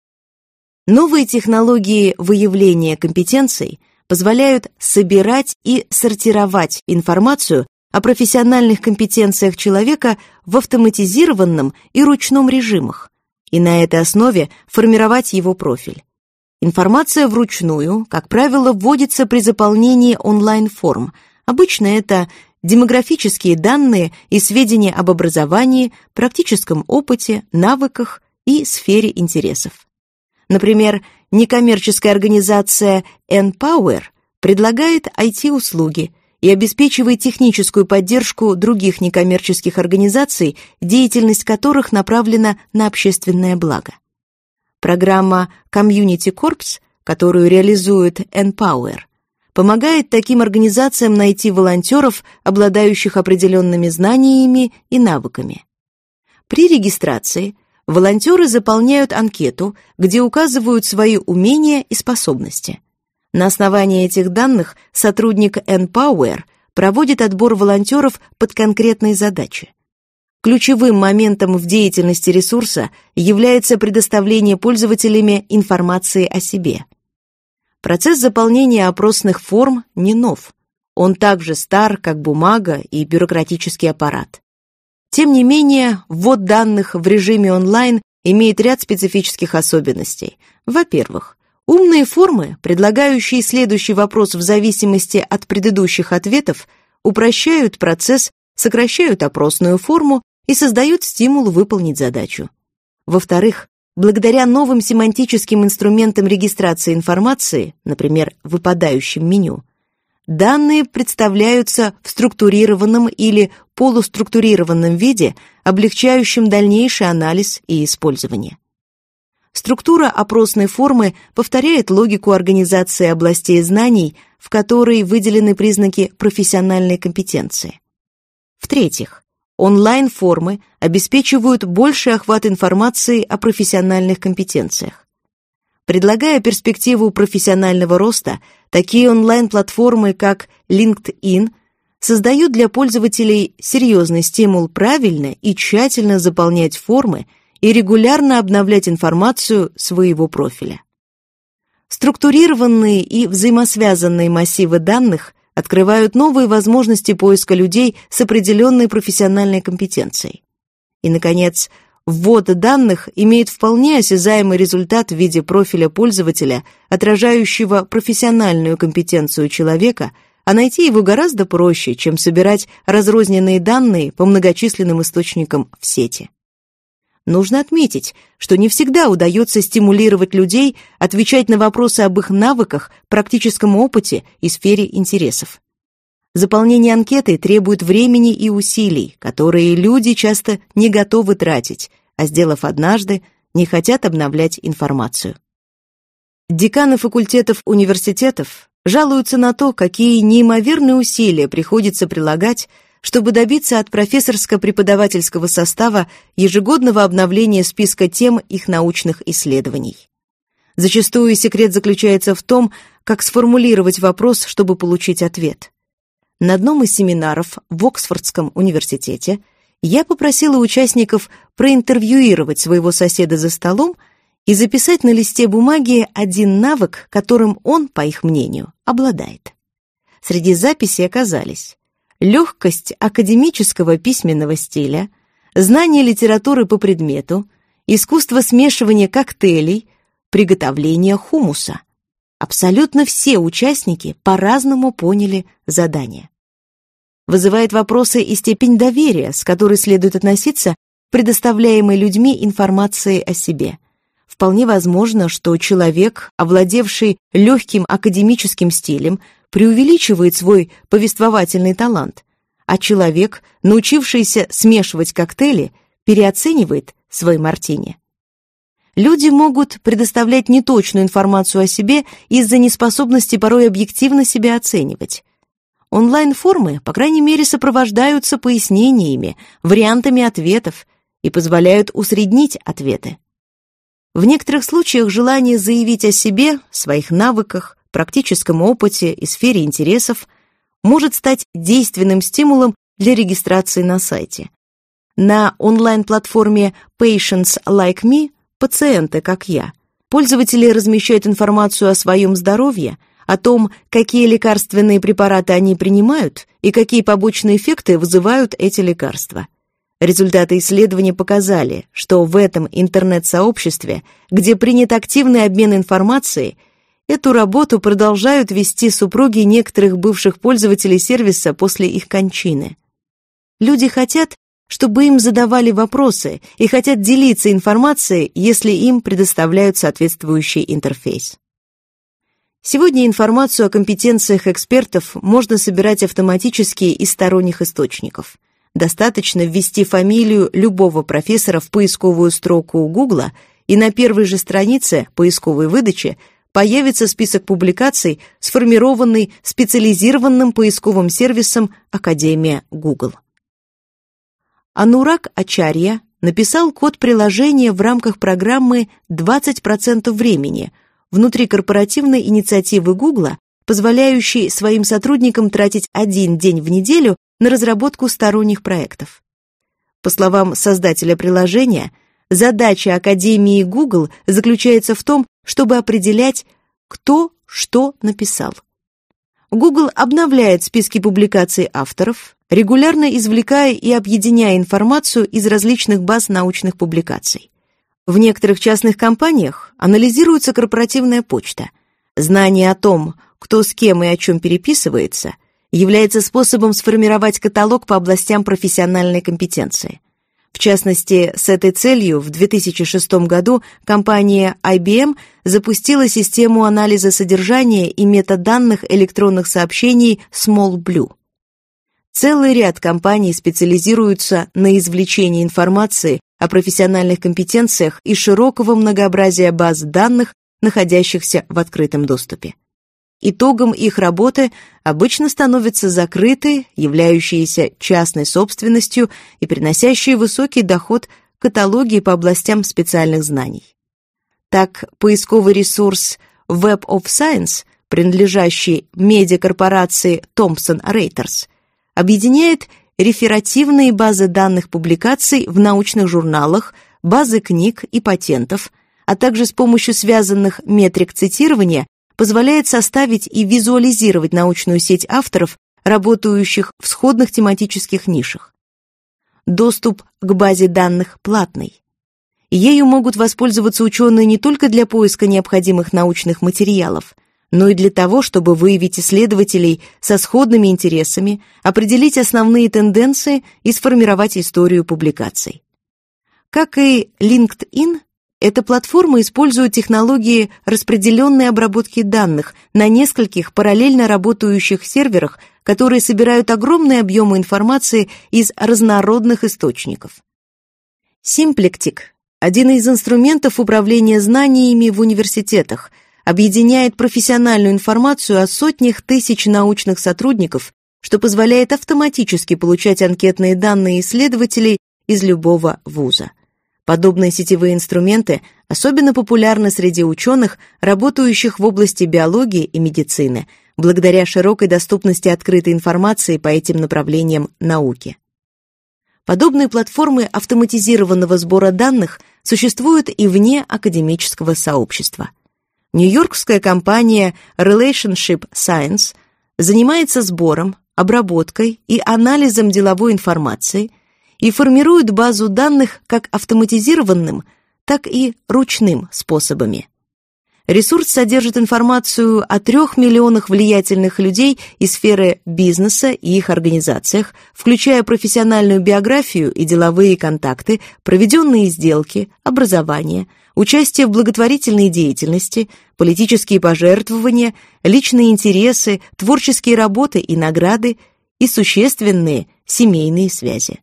Новые технологии выявления компетенций позволяют собирать и сортировать информацию о профессиональных компетенциях человека в автоматизированном и ручном режимах, и на этой основе формировать его профиль. Информация вручную, как правило, вводится при заполнении онлайн-форм. Обычно это демографические данные и сведения об образовании, практическом опыте, навыках и сфере интересов. Например, некоммерческая организация N-Power предлагает ай ти-услуги и обеспечивает техническую поддержку других некоммерческих организаций, деятельность которых направлена на общественное благо. Программа Community Corps, которую реализует N-Power, помогает таким организациям найти волонтеров, обладающих определенными знаниями и навыками. При регистрации волонтеры заполняют анкету, где указывают свои умения и способности. На основании этих данных сотрудник N-Power проводит отбор волонтеров под конкретные задачи. Ключевым моментом в деятельности ресурса является предоставление пользователями информации о себе. Процесс заполнения опросных форм не нов. Он так же стар, как бумага и бюрократический аппарат. Тем не менее, ввод данных в режиме онлайн имеет ряд специфических особенностей. Во-первых, умные формы, предлагающие следующий вопрос в зависимости от предыдущих ответов, упрощают процесс, сокращают опросную форму и создают стимул выполнить задачу. Во-вторых, благодаря новым семантическим инструментам регистрации информации, например, выпадающим меню, данные представляются в структурированном или полуструктурированном виде, облегчающим дальнейший анализ и использование. Структура опросной формы повторяет логику организации областей знаний, в которой выделены признаки профессиональной компетенции. В-третьих, онлайн-формы обеспечивают больший охват информации о профессиональных компетенциях. Предлагая перспективу профессионального роста, такие онлайн-платформы, как LinkedIn, создают для пользователей серьезный стимул правильно и тщательно заполнять формы и регулярно обновлять информацию своего профиля. Структурированные и взаимосвязанные массивы данных открывают новые возможности поиска людей с определенной профессиональной компетенцией. И, наконец, ввод данных имеет вполне осязаемый результат в виде профиля пользователя, отражающего профессиональную компетенцию человека, а найти его гораздо проще, чем собирать разрозненные данные по многочисленным источникам в сети. Нужно отметить, что не всегда удается стимулировать людей отвечать на вопросы об их навыках, практическом опыте и сфере интересов. Заполнение анкеты требует времени и усилий, которые люди часто не готовы тратить, а, сделав однажды, не хотят обновлять информацию. Деканы факультетов университетов жалуются на то, какие неимоверные усилия приходится прилагать, чтобы добиться от профессорско-преподавательского состава ежегодного обновления списка тем их научных исследований. Зачастую секрет заключается в том, как сформулировать вопрос, чтобы получить ответ. На одном из семинаров в Оксфордском университете я попросила участников проинтервьюировать своего соседа за столом и записать на листе бумаги один навык, которым он, по их мнению, обладает. Среди записей оказались легкость академического письменного стиля, знание литературы по предмету, искусство смешивания коктейлей, приготовление хумуса. Абсолютно все участники по-разному поняли задание. вызывает вопросы и степень доверия, с которой следует относиться к предоставляемой людьми информации о себе. Вполне возможно, что человек, овладевший легким академическим стилем, преувеличивает свой повествовательный талант, а человек, научившийся смешивать коктейли, переоценивает свой мартини. Люди могут предоставлять неточную информацию о себе из-за неспособности порой объективно себя оценивать. Онлайн-формы, по крайней мере, сопровождаются пояснениями, вариантами ответов и позволяют усреднить ответы. В некоторых случаях желание заявить о себе, своих навыках, практическом опыте и сфере интересов может стать действенным стимулом для регистрации на сайте. На онлайн-платформе Patients Like Me, пациенты как я, пользователи размещают информацию о своем здоровье, о том, какие лекарственные препараты они принимают и какие побочные эффекты вызывают эти лекарства. Результаты исследования показали, что в этом интернет-сообществе, где принят активный обмен информацией, эту работу продолжают вести супруги некоторых бывших пользователей сервиса после их кончины. Люди хотят, чтобы им задавали вопросы и хотят делиться информацией, если им предоставляют соответствующий интерфейс. Сегодня информацию о компетенциях экспертов можно собирать автоматически из сторонних источников. Достаточно ввести фамилию любого профессора в поисковую строку у Гугла, и на первой же странице поисковой выдачи появится список публикаций, сформированный специализированным поисковым сервисом Академия Google. Анураг Ачарья написал код приложения в рамках программы «двадцать процентов времени» внутрикорпоративной инициативы Гугла, позволяющей своим сотрудникам тратить один день в неделю на разработку сторонних проектов. По словам создателя приложения, задача Академии Google заключается в том, чтобы определять, кто что написал. Google обновляет списки публикаций авторов, регулярно извлекая и объединяя информацию из различных баз научных публикаций. В некоторых частных компаниях анализируется корпоративная почта. Знание о том, кто с кем и о чем переписывается, является способом сформировать каталог по областям профессиональной компетенции. В частности, с этой целью в две тысячи шестом году компания ай би эм запустила систему анализа содержания и метаданных электронных сообщений SmallBlue. Целый ряд компаний специализируются на извлечении информации о профессиональных компетенциях из широкого многообразия баз данных, находящихся в открытом доступе. Итогом их работы обычно становятся закрытые, являющиеся частной собственностью и приносящие высокий доход каталоги по областям специальных знаний. Так, поисковый ресурс Web of Science, принадлежащий медиакорпорации Thomson Reuters, объединяет реферативные базы данных публикаций в научных журналах, базы книг и патентов, а также с помощью связанных метрик цитирования позволяет составить и визуализировать научную сеть авторов, работающих в сходных тематических нишах. Доступ к базе данных платный. Ею могут воспользоваться ученые не только для поиска необходимых научных материалов, но и для того, чтобы выявить исследователей со сходными интересами, определить основные тенденции и сформировать историю публикаций. Как и LinkedIn, эта платформа использует технологии распределенной обработки данных на нескольких параллельно работающих серверах, которые собирают огромные объемы информации из разнородных источников. Symplectic, один из инструментов управления знаниями в университетах, объединяет профессиональную информацию о сотнях тысяч научных сотрудников, что позволяет автоматически получать анкетные данные исследователей из любого вуза. Подобные сетевые инструменты особенно популярны среди ученых, работающих в области биологии и медицины, благодаря широкой доступности открытой информации по этим направлениям науки. Подобные платформы автоматизированного сбора данных существуют и вне академического сообщества. Нью-Йоркская компания Relationship Science занимается сбором, обработкой и анализом деловой информации и формирует базу данных как автоматизированным, так и ручным способами. Ресурс содержит информацию о трех миллионах влиятельных людей из сферы бизнеса и их организациях, включая профессиональную биографию и деловые контакты, проведенные сделки, образование, участие в благотворительной деятельности, политические пожертвования, личные интересы, творческие работы и награды и существенные семейные связи.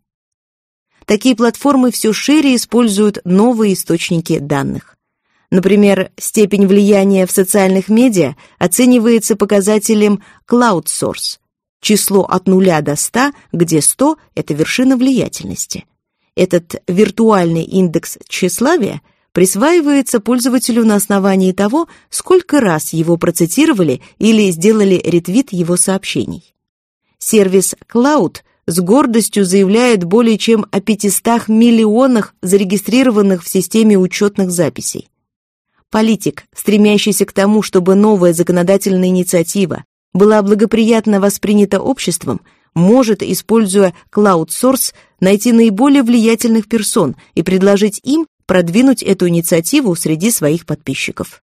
Такие платформы все шире используют новые источники данных. Например, степень влияния в социальных медиа оценивается показателем CloudSource, число от нуля до ста, где сто – это вершина влиятельности. Этот виртуальный индекс тщеславия присваивается пользователю на основании того, сколько раз его процитировали или сделали ретвит его сообщений. Сервис Cloud с гордостью заявляет более чем о пятистах миллионах зарегистрированных в системе учетных записей. Политик, стремящийся к тому, чтобы новая законодательная инициатива была благоприятно воспринята обществом, может, используя CloudSource, найти наиболее влиятельных персон и предложить им продвинуть эту инициативу среди своих подписчиков.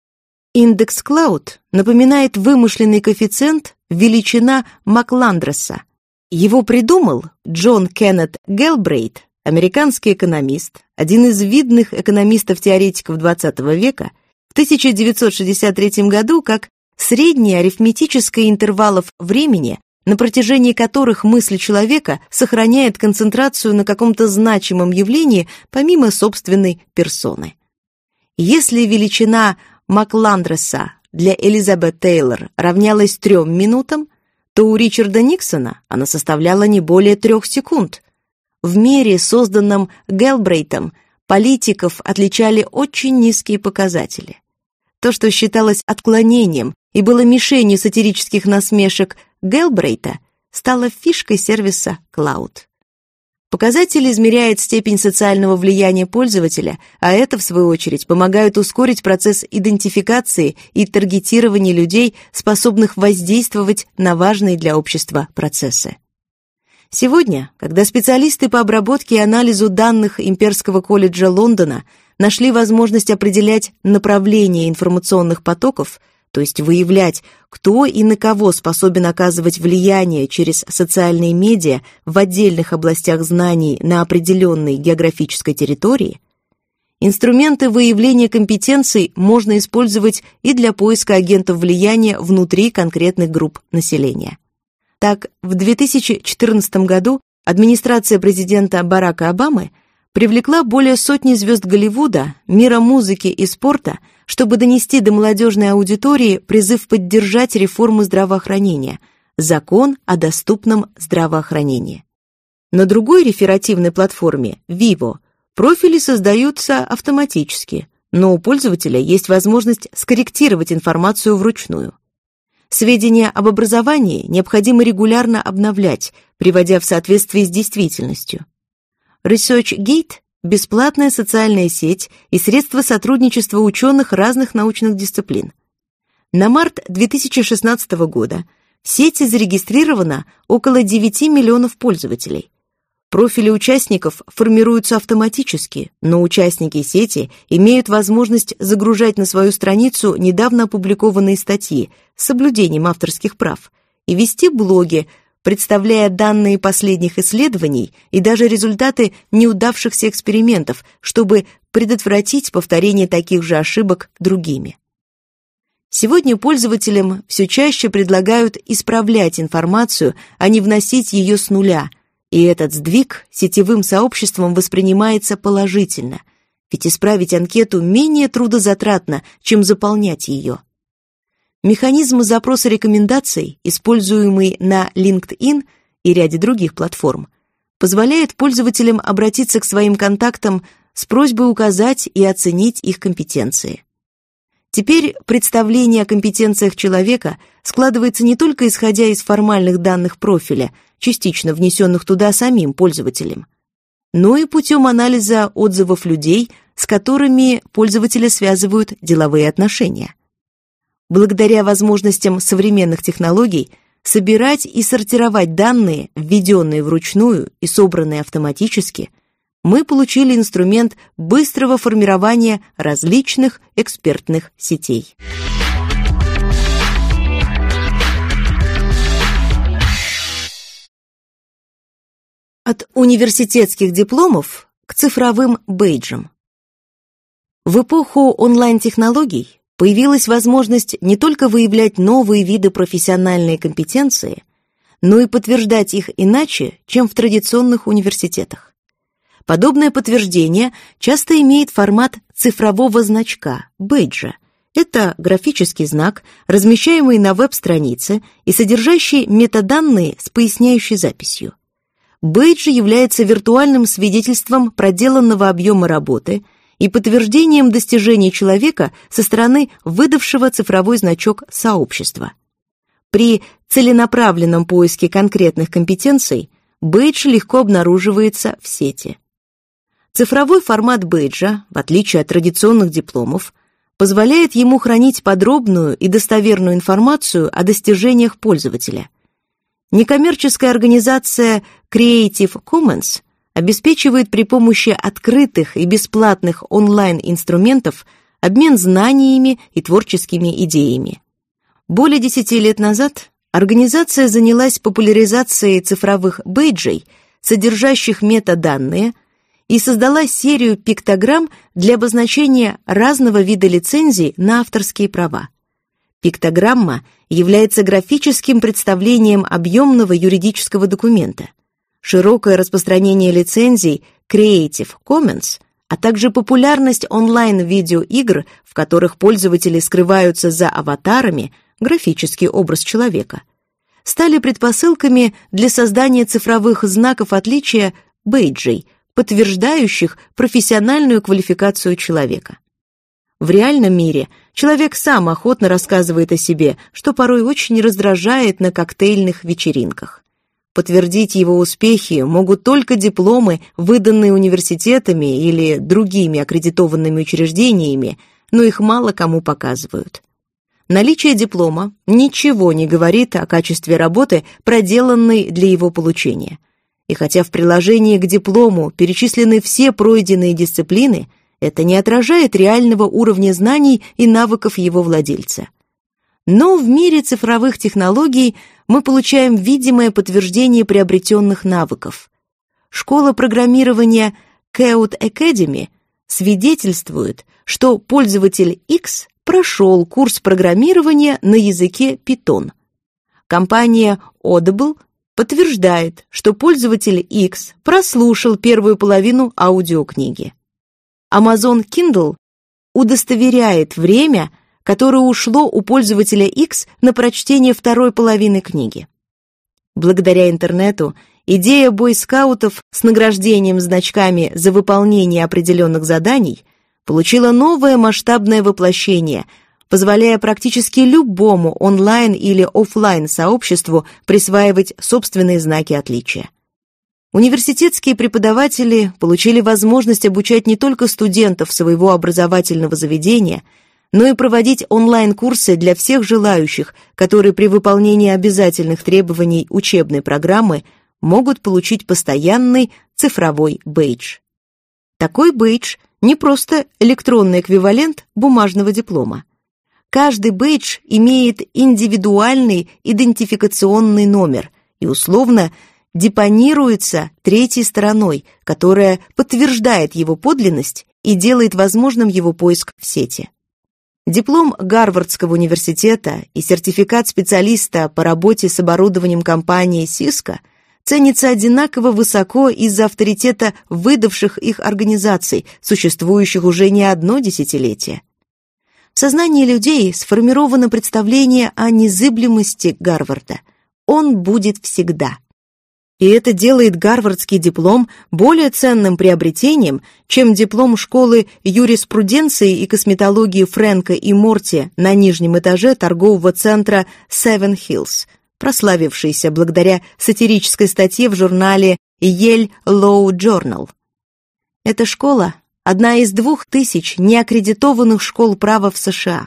Индекс Cloud напоминает вымышленный коэффициент величина Макландроса. Его придумал Джон Кеннет Гелбрейт, американский экономист, один из видных экономистов-теоретиков двадцатого века, в тысяча девятьсот шестьдесят третьем году как среднее арифметическое интервалов времени, на протяжении которых мысль человека сохраняет концентрацию на каком-то значимом явлении помимо собственной персоны. Если величина Макландроса для Элизабет Тейлор равнялась трем минутам, то у Ричарда Никсона она составляла не более трех секунд. В мире, созданном Гелбрейтом, политиков отличали очень низкие показатели. То, что считалось отклонением и было мишенью сатирических насмешек Гелбрейта, стало фишкой сервиса Cloud. Показатель измеряет степень социального влияния пользователя, а это, в свою очередь, помогает ускорить процесс идентификации и таргетирования людей, способных воздействовать на важные для общества процессы. Сегодня, когда специалисты по обработке и анализу данных Имперского колледжа Лондона нашли возможность определять направление информационных потоков, то есть выявлять, кто и на кого способен оказывать влияние через социальные медиа в отдельных областях знаний на определенной географической территории, инструменты выявления компетенций можно использовать и для поиска агентов влияния внутри конкретных групп населения. Так, в две тысячи четырнадцатом году администрация президента Барака Обамы привлекла более сотни звезд Голливуда, мира музыки и спорта, чтобы донести до молодежной аудитории призыв поддержать реформу здравоохранения, закон о доступном здравоохранении. На другой реферативной платформе, Vivo, профили создаются автоматически, но у пользователя есть возможность скорректировать информацию вручную. Сведения об образовании необходимо регулярно обновлять, приводя в соответствие с действительностью. ResearchGate – бесплатная социальная сеть и средство сотрудничества ученых разных научных дисциплин. На март две тысячи шестнадцатого года в сети зарегистрировано около девяти миллионов пользователей. Профили участников формируются автоматически, но участники сети имеют возможность загружать на свою страницу недавно опубликованные статьи с соблюдением авторских прав и вести блоги, представляя данные последних исследований и даже результаты неудавшихся экспериментов, чтобы предотвратить повторение таких же ошибок другими. Сегодня пользователям все чаще предлагают исправлять информацию, а не вносить ее с нуля, и этот сдвиг сетевым сообществом воспринимается положительно, ведь исправить анкету менее трудозатратно, чем заполнять ее. Механизм запроса рекомендаций, используемый на LinkedIn и ряде других платформ, позволяет пользователям обратиться к своим контактам с просьбой указать и оценить их компетенции. Теперь представление о компетенциях человека складывается не только исходя из формальных данных профиля, частично внесенных туда самим пользователем, но и путем анализа отзывов людей, с которыми пользователя связывают деловые отношения. Благодаря возможностям современных технологий собирать и сортировать данные, введенные вручную и собранные автоматически, мы получили инструмент быстрого формирования различных экспертных сетей. От университетских дипломов к цифровым бейджам. В эпоху онлайн-технологий появилась возможность не только выявлять новые виды профессиональной компетенции, но и подтверждать их иначе, чем в традиционных университетах. Подобное подтверждение часто имеет формат цифрового значка, бейджа. Это графический знак, размещаемый на веб-странице и содержащий метаданные с поясняющей записью. Бейдж является виртуальным свидетельством проделанного объема работы и подтверждением достижений человека со стороны выдавшего цифровой значок сообщества. При целенаправленном поиске конкретных компетенций бейдж легко обнаруживается в сети. Цифровой формат бейджа, в отличие от традиционных дипломов, позволяет ему хранить подробную и достоверную информацию о достижениях пользователя. Некоммерческая организация Creative Commons обеспечивает при помощи открытых и бесплатных онлайн-инструментов обмен знаниями и творческими идеями. Более десяти лет назад организация занялась популяризацией цифровых бейджей, содержащих метаданные, и создала серию пиктограмм для обозначения разного вида лицензий на авторские права. Пиктограмма является графическим представлением объемного юридического документа. Широкое распространение лицензий Creative Commons, а также популярность онлайн-видеоигр, в которых пользователи скрываются за аватарами, графический образ человека, стали предпосылками для создания цифровых знаков отличия бейджей, подтверждающих профессиональную квалификацию человека. В реальном мире человек сам охотно рассказывает о себе, что порой очень раздражает на коктейльных вечеринках. Подтвердить его успехи могут только дипломы, выданные университетами или другими аккредитованными учреждениями, но их мало кому показывают. Наличие диплома ничего не говорит о качестве работы, проделанной для его получения. И хотя в приложении к диплому перечислены все пройденные дисциплины, это не отражает реального уровня знаний и навыков его владельца. Но в мире цифровых технологий мы получаем видимое подтверждение приобретенных навыков. Школа программирования Code Academy свидетельствует, что пользователь X прошел курс программирования на языке Python. Компания Audible подтверждает, что пользователь X прослушал первую половину аудиокниги. Amazon Kindle удостоверяет время, которое ушло у пользователя X на прочтение второй половины книги. Благодаря интернету идея бойскаутов с награждением значками за выполнение определенных заданий получила новое масштабное воплощение, позволяя практически любому онлайн- или офлайн-сообществу присваивать собственные знаки отличия. Университетские преподаватели получили возможность обучать не только студентов своего образовательного заведения, но и проводить онлайн-курсы для всех желающих, которые при выполнении обязательных требований учебной программы могут получить постоянный цифровой бейдж. Такой бейдж не просто электронный эквивалент бумажного диплома. Каждый бейдж имеет индивидуальный идентификационный номер и условно депонируется третьей стороной, которая подтверждает его подлинность и делает возможным его поиск в сети. Диплом Гарвардского университета и сертификат специалиста по работе с оборудованием компании Cisco ценится одинаково высоко из-за авторитета выдавших их организаций, существующих уже не одно десятилетие. В сознании людей сформировано представление о незыблемости Гарварда. Он будет всегда. И это делает гарвардский диплом более ценным приобретением, чем диплом школы юриспруденции и косметологии Фрэнка и Морти на нижнем этаже торгового центра Seven Hills, прославившийся благодаря сатирической статье в журнале Yale Law Journal. Эта школа – одна из двух тысяч неаккредитованных школ права в США.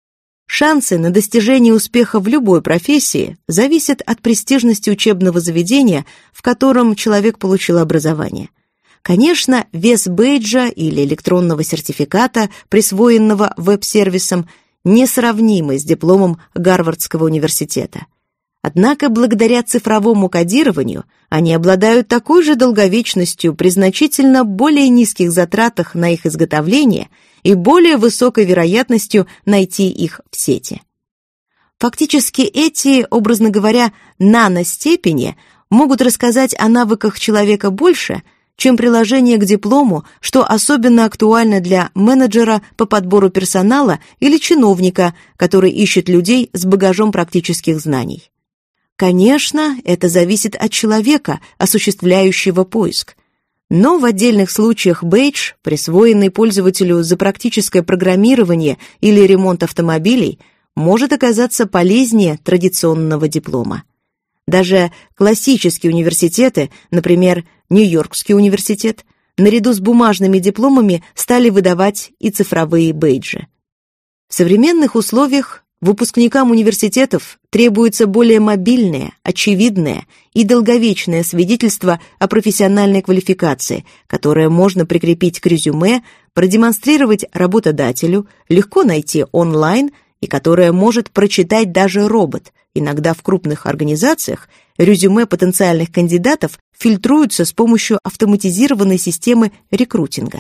Шансы на достижение успеха в любой профессии зависят от престижности учебного заведения, в котором человек получил образование. Конечно, вес бейджа или электронного сертификата, присвоенного веб-сервисом, несравнимый с дипломом Гарвардского университета. Однако, благодаря цифровому кодированию, они обладают такой же долговечностью при значительно более низких затратах на их изготовление и более высокой вероятностью найти их в сети. Фактически эти, образно говоря, наностепени могут рассказать о навыках человека больше, чем приложение к диплому, что особенно актуально для менеджера по подбору персонала или чиновника, который ищет людей с багажом практических знаний. Конечно, это зависит от человека, осуществляющего поиск. Но в отдельных случаях бейдж, присвоенный пользователю за практическое программирование или ремонт автомобилей, может оказаться полезнее традиционного диплома. Даже классические университеты, например, Нью-Йоркский университет, наряду с бумажными дипломами стали выдавать и цифровые бейджи. В современных условиях выпускникам университетов требуется более мобильное, очевидное и долговечное свидетельство о профессиональной квалификации, которое можно прикрепить к резюме, продемонстрировать работодателю, легко найти онлайн и которое может прочитать даже робот. Иногда в крупных организациях резюме потенциальных кандидатов фильтруются с помощью автоматизированной системы рекрутинга.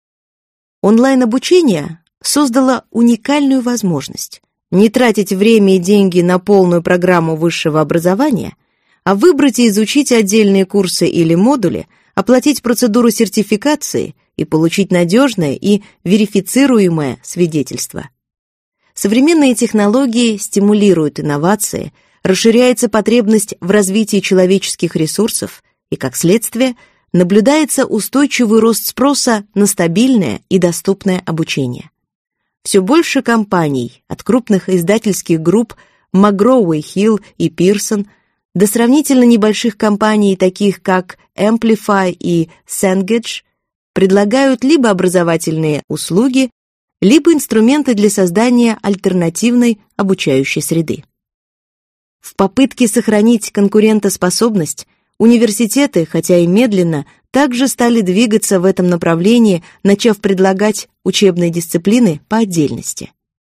Онлайн-обучение создало уникальную возможность не тратить время и деньги на полную программу высшего образования, а выбрать и изучить отдельные курсы или модули, оплатить процедуру сертификации и получить надежное и верифицируемое свидетельство. Современные технологии стимулируют инновации, расширяется потребность в развитии человеческих ресурсов и, как следствие, наблюдается устойчивый рост спроса на стабильное и доступное обучение. Все больше компаний, от крупных издательских групп McGraw-Hill и Pearson до сравнительно небольших компаний, таких как Amplify и Cengage, предлагают либо образовательные услуги, либо инструменты для создания альтернативной обучающей среды. В попытке сохранить конкурентоспособность университеты, хотя и медленно, также стали двигаться в этом направлении, начав предлагать учебные дисциплины по отдельности.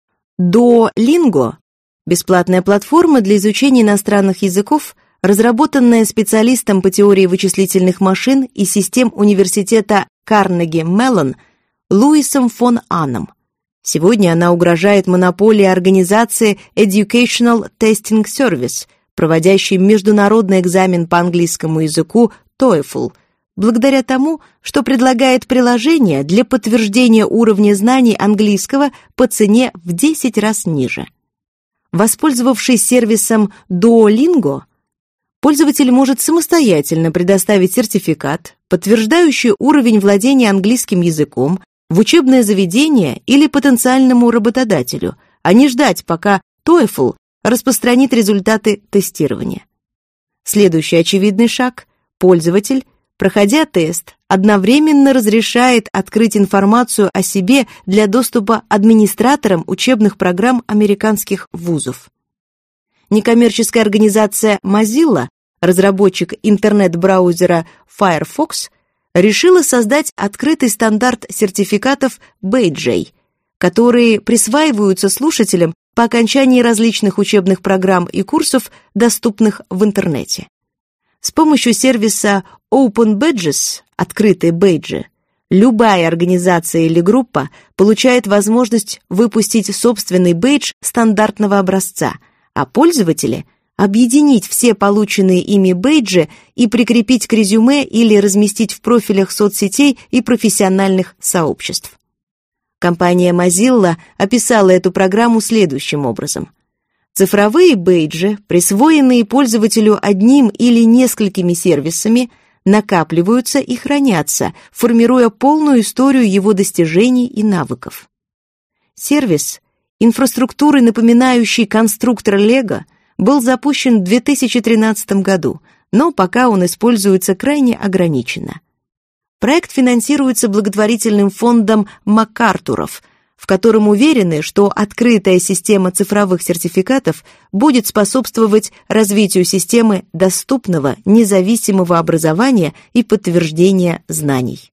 Duolingo – бесплатная платформа для изучения иностранных языков, разработанная специалистом по теории вычислительных машин и систем университета Карнеги-Меллон Луисом фон Анном. Сегодня она угрожает монополии организации Educational Testing Service, проводящей международный экзамен по английскому языку TOEFL, благодаря тому, что предлагает приложение для подтверждения уровня знаний английского по цене в десять раз ниже. Воспользовавшись сервисом Duolingo, пользователь может самостоятельно предоставить сертификат, подтверждающий уровень владения английским языком, в учебное заведение или потенциальному работодателю, а не ждать, пока TOEFL распространит результаты тестирования. Следующий очевидный шаг – пользователь, проходя тест, одновременно разрешает открыть информацию о себе для доступа администраторам учебных программ американских вузов. Некоммерческая организация Mozilla, разработчик интернет-браузера Firefox, решила создать открытый стандарт сертификатов бейджей, которые присваиваются слушателям по окончании различных учебных программ и курсов, доступных в интернете. С помощью сервиса Open Badges, открытые бейджи, любая организация или группа получает возможность выпустить собственный бейдж стандартного образца, а пользователи – объединить все полученные ими бейджи и прикрепить к резюме или разместить в профилях соцсетей и профессиональных сообществ. Компания Mozilla описала эту программу следующим образом. Цифровые бейджи, присвоенные пользователю одним или несколькими сервисами, накапливаются и хранятся, формируя полную историю его достижений и навыков. Сервис, инфраструктурой напоминающий конструктор Лего, был запущен в две тысячи тринадцатом году, но пока он используется крайне ограниченно. Проект финансируется благотворительным фондом МакАртуров, в котором уверены, что открытая система цифровых сертификатов будет способствовать развитию системы доступного, независимого образования и подтверждения знаний.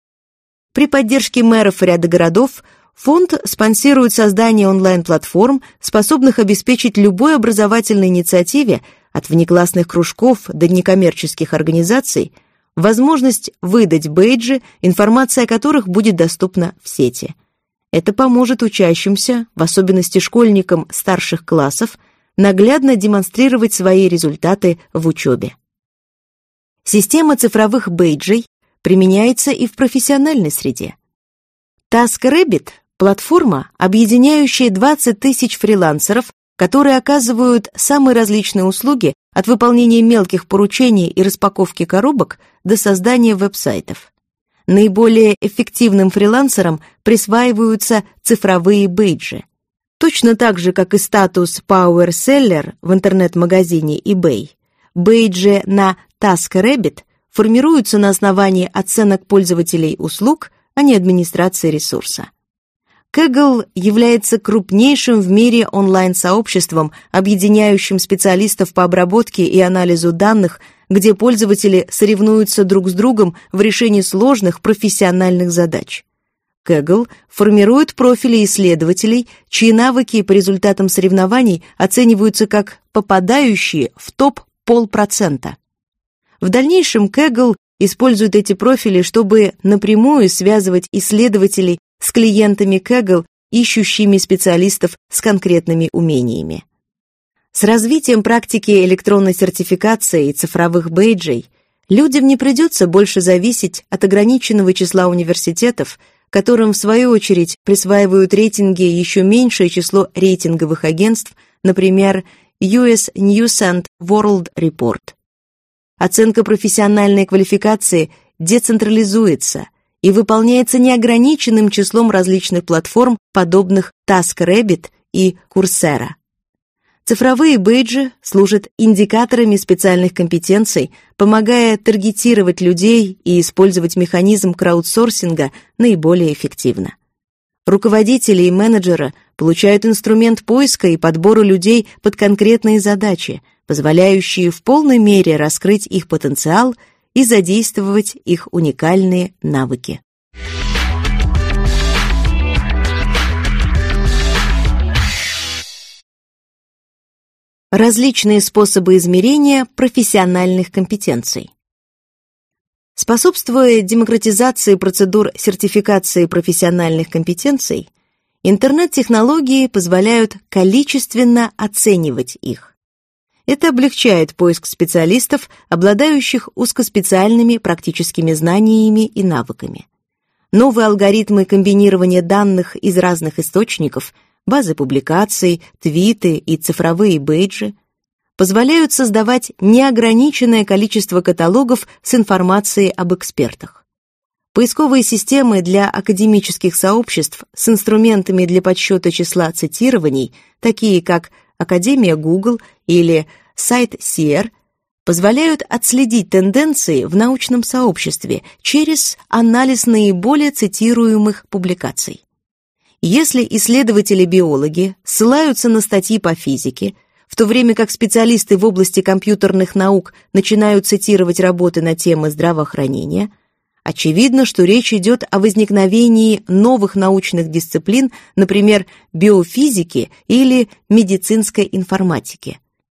При поддержке мэров ряда городов фонд спонсирует создание онлайн-платформ, способных обеспечить любой образовательной инициативе, от внеклассных кружков до некоммерческих организаций, возможность выдать бейджи, информация о которых будет доступна в сети. Это поможет учащимся, в особенности школьникам старших классов, наглядно демонстрировать свои результаты в учебе. Система цифровых бейджей применяется и в профессиональной среде. TaskRabbit – платформа, объединяющая двадцать тысяч фрилансеров, которые оказывают самые различные услуги от выполнения мелких поручений и распаковки коробок до создания веб-сайтов. Наиболее эффективным фрилансерам присваиваются цифровые бейджи. Точно так же, как и статус Power Seller в интернет-магазине eBay, бейджи на TaskRabbit формируются на основании оценок пользователей услуг, а не администрации ресурса. Kaggle является крупнейшим в мире онлайн-сообществом, объединяющим специалистов по обработке и анализу данных, где пользователи соревнуются друг с другом в решении сложных профессиональных задач. Kaggle формирует профили исследователей, чьи навыки по результатам соревнований оцениваются как попадающие в топ полпроцента. В дальнейшем Kaggle использует эти профили, чтобы напрямую связывать исследователей с клиентами Kaggle, ищущими специалистов с конкретными умениями. С развитием практики электронной сертификации и цифровых бейджей людям не придется больше зависеть от ограниченного числа университетов, которым, в свою очередь, присваивают рейтинги еще меньшее число рейтинговых агентств, например, ю эс News and World Report. Оценка профессиональной квалификации децентрализуется и выполняется неограниченным числом различных платформ, подобных TaskRabbit и Coursera. Цифровые бейджи служат индикаторами специальных компетенций, помогая таргетировать людей и использовать механизм краудсорсинга наиболее эффективно. Руководители и менеджеры получают инструмент поиска и подбора людей под конкретные задачи, позволяющие в полной мере раскрыть их потенциал и задействовать их уникальные навыки. Различные способы измерения профессиональных компетенций. Способствуя демократизации процедур сертификации профессиональных компетенций, интернет-технологии позволяют количественно оценивать их. Это облегчает поиск специалистов, обладающих узкоспециальными практическими знаниями и навыками. Новые алгоритмы комбинирования данных из разных источников, базы публикаций, твиты и цифровые бейджи позволяют создавать неограниченное количество каталогов с информацией об экспертах. Поисковые системы для академических сообществ с инструментами для подсчета числа цитирований, такие как Академия Google или сайт Seer, позволяют отследить тенденции в научном сообществе через анализ наиболее цитируемых публикаций. Если исследователи-биологи ссылаются на статьи по физике, в то время как специалисты в области компьютерных наук начинают цитировать работы на темы здравоохранения, очевидно, что речь идет о возникновении новых научных дисциплин, например, биофизики или медицинской информатики.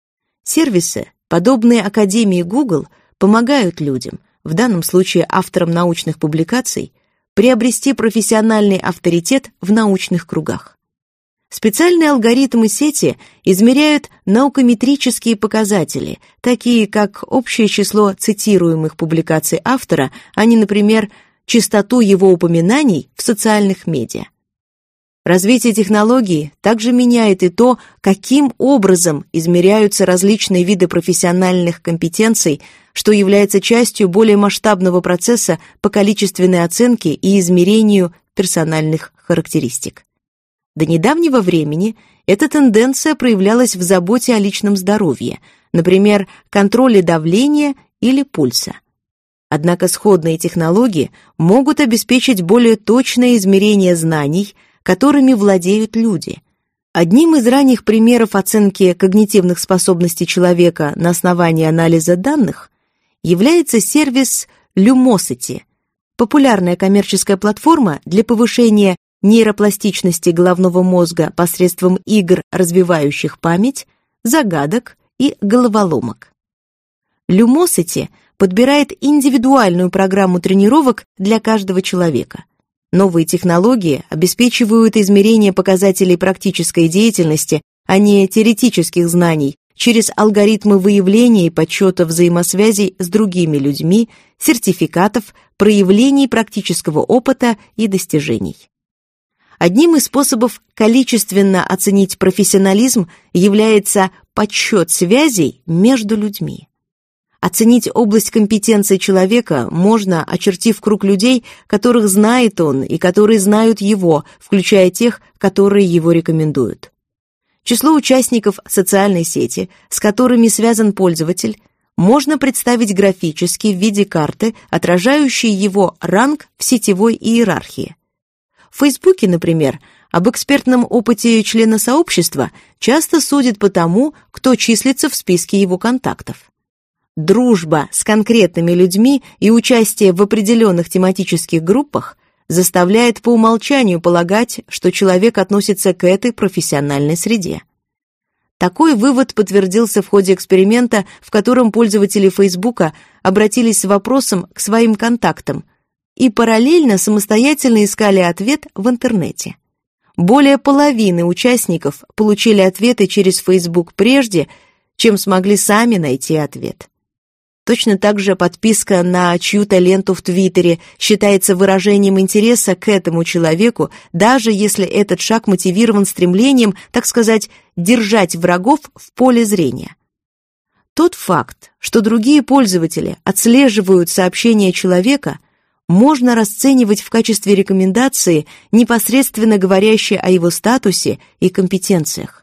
Сервисы, подобные Академии Google, помогают людям, в данном случае авторам научных публикаций, приобрести профессиональный авторитет в научных кругах. Специальные алгоритмы сети измеряют наукометрические показатели, такие как общее число цитируемых публикаций автора, а не, например, частоту его упоминаний в социальных медиа. Развитие технологий также меняет и то, каким образом измеряются различные виды профессиональных компетенций, что является частью более масштабного процесса по количественной оценке и измерению персональных характеристик. До недавнего времени эта тенденция проявлялась в заботе о личном здоровье, например, контроле давления или пульса. Однако сходные технологии могут обеспечить более точное измерение знаний, которыми владеют люди. Одним из ранних примеров оценки когнитивных способностей человека на основании анализа данных является сервис Lumosity, популярная коммерческая платформа для повышения нейропластичности головного мозга посредством игр, развивающих память, загадок и головоломок. Lumosity подбирает индивидуальную программу тренировок для каждого человека. Новые технологии обеспечивают измерение показателей практической деятельности, а не теоретических знаний, через алгоритмы выявления и подсчета взаимосвязей с другими людьми, сертификатов, проявлений практического опыта и достижений. Одним из способов количественно оценить профессионализм является подсчет связей между людьми. Оценить область компетенции человека можно, очертив круг людей, которых знает он и которые знают его, включая тех, которые его рекомендуют. Число участников социальной сети, с которыми связан пользователь, можно представить графически в виде карты, отражающей его ранг в сетевой иерархии. В Фейсбуке, например, об экспертном опыте члена сообщества часто судят по тому, кто числится в списке его контактов. Дружба с конкретными людьми и участие в определенных тематических группах заставляет по умолчанию полагать, что человек относится к этой профессиональной среде. Такой вывод подтвердился в ходе эксперимента, в котором пользователи Фейсбука обратились с вопросом к своим контактам и параллельно самостоятельно искали ответ в интернете. Более половины участников получили ответы через Facebook прежде, чем смогли сами найти ответ. Точно так же подписка на чью-то ленту в Твиттере считается выражением интереса к этому человеку, даже если этот шаг мотивирован стремлением, так сказать, держать врагов в поле зрения. Тот факт, что другие пользователи отслеживают сообщения человека, можно расценивать в качестве рекомендации, непосредственно говорящей о его статусе и компетенциях.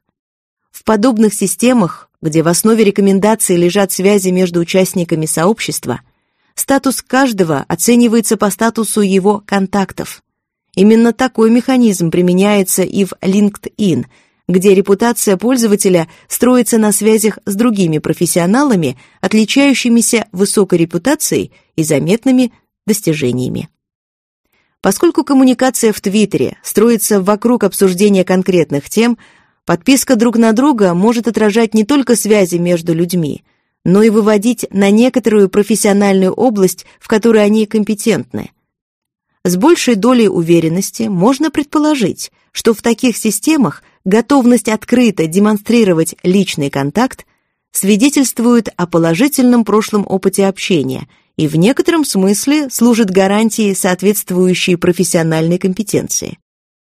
В подобных системах, где в основе рекомендаций лежат связи между участниками сообщества, статус каждого оценивается по статусу его контактов. Именно такой механизм применяется и в LinkedIn, где репутация пользователя строится на связях с другими профессионалами, отличающимися высокой репутацией и заметными достижениями. Поскольку коммуникация в Твиттере строится вокруг обсуждения конкретных тем, подписка друг на друга может отражать не только связи между людьми, но и выводить на некоторую профессиональную область, в которой они компетентны. С большей долей уверенности можно предположить, что в таких системах готовность открыто демонстрировать личный контакт свидетельствует о положительном прошлом опыте общения и в некотором смысле служит гарантией соответствующей профессиональной компетенции.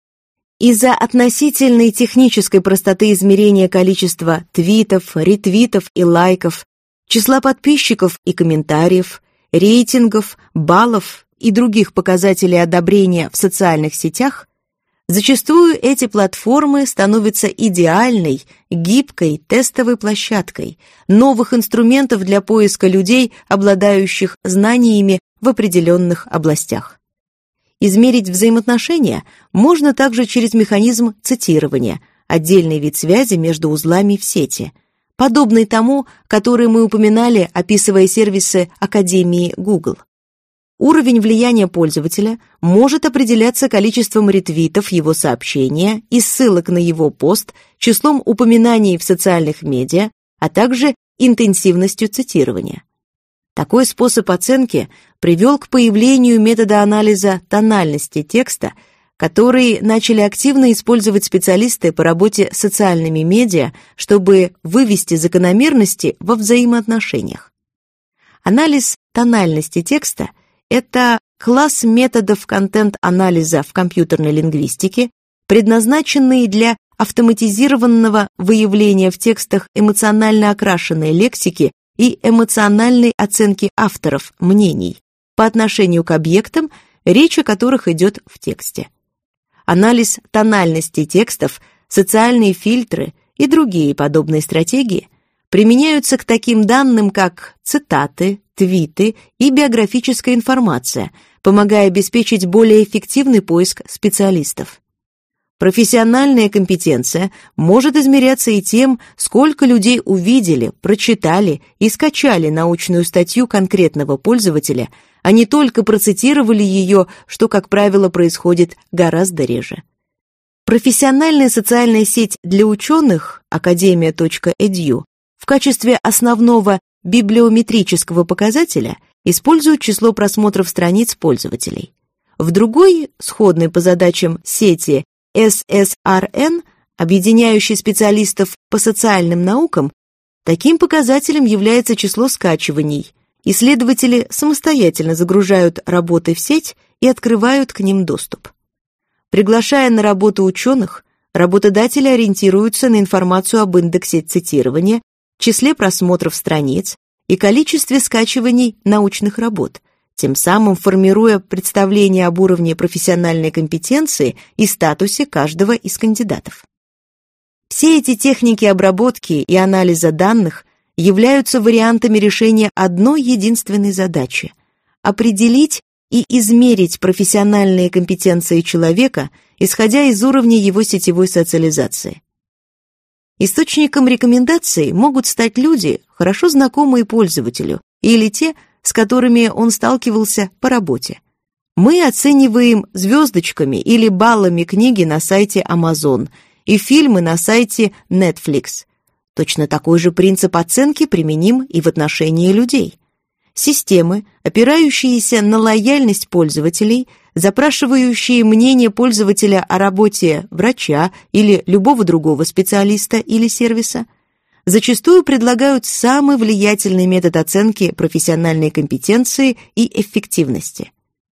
Из-за относительной технической простоты измерения количества твитов, ретвитов и лайков, числа подписчиков и комментариев, рейтингов, баллов и других показателей одобрения в социальных сетях, зачастую эти платформы становятся идеальной, гибкой тестовой площадкой новых инструментов для поиска людей, обладающих знаниями в определенных областях. Измерить взаимоотношения можно также через механизм цитирования, отдельный вид связи между узлами в сети, подобный тому, который мы упоминали, описывая сервисы Академии Google. Уровень влияния пользователя может определяться количеством ретвитов его сообщения и ссылок на его пост, числом упоминаний в социальных медиа, а также интенсивностью цитирования. Такой способ оценки привел к появлению метода анализа тональности текста, который начали активно использовать специалисты по работе с социальными медиа, чтобы вывести закономерности во взаимоотношениях. Анализ тональности текста – это класс методов контент-анализа в компьютерной лингвистике, предназначенный для автоматизированного выявления в текстах эмоционально окрашенной лексики и эмоциональной оценки авторов мнений по отношению к объектам, речь о которых идет в тексте. Анализ тональности текстов, социальные фильтры и другие подобные стратегии применяются к таким данным, как цитаты, твиты и биографическая информация, помогая обеспечить более эффективный поиск специалистов. Профессиональная компетенция может измеряться и тем, сколько людей увидели, прочитали и скачали научную статью конкретного пользователя, а не только процитировали ее, что, как правило, происходит гораздо реже. Профессиональная социальная сеть для ученых академия точка эдью в качестве основного библиометрического показателя использует число просмотров страниц пользователей. В другой, сходной по задачам сети эс эс ар эн, объединяющей специалистов по социальным наукам, таким показателем является число скачиваний. Исследователи самостоятельно загружают работы в сеть и открывают к ним доступ. Приглашая на работу ученых, работодатели ориентируются на информацию об индексе цитирования, числе просмотров страниц и количестве скачиваний научных работ, тем самым формируя представление об уровне профессиональной компетенции и статусе каждого из кандидатов. Все эти техники обработки и анализа данных являются вариантами решения одной единственной задачи – определить и измерить профессиональные компетенции человека, исходя из уровня его сетевой социализации. Источником рекомендаций могут стать люди, хорошо знакомые пользователю, или те, с которыми он сталкивался по работе. Мы оцениваем звездочками или баллами книги на сайте Amazon и фильмы на сайте Netflix. Точно такой же принцип оценки применим и в отношении людей. Системы, опирающиеся на лояльность пользователей, запрашивающие мнение пользователя о работе врача или любого другого специалиста или сервиса, зачастую предлагают самый влиятельный метод оценки профессиональной компетенции и эффективности.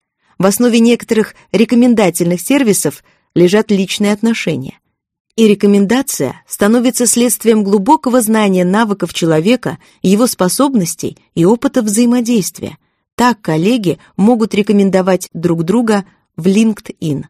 В основе некоторых рекомендательных сервисов лежат личные отношения. И рекомендация становится следствием глубокого знания навыков человека, его способностей и опыта взаимодействия. Так коллеги могут рекомендовать друг друга в LinkedIn.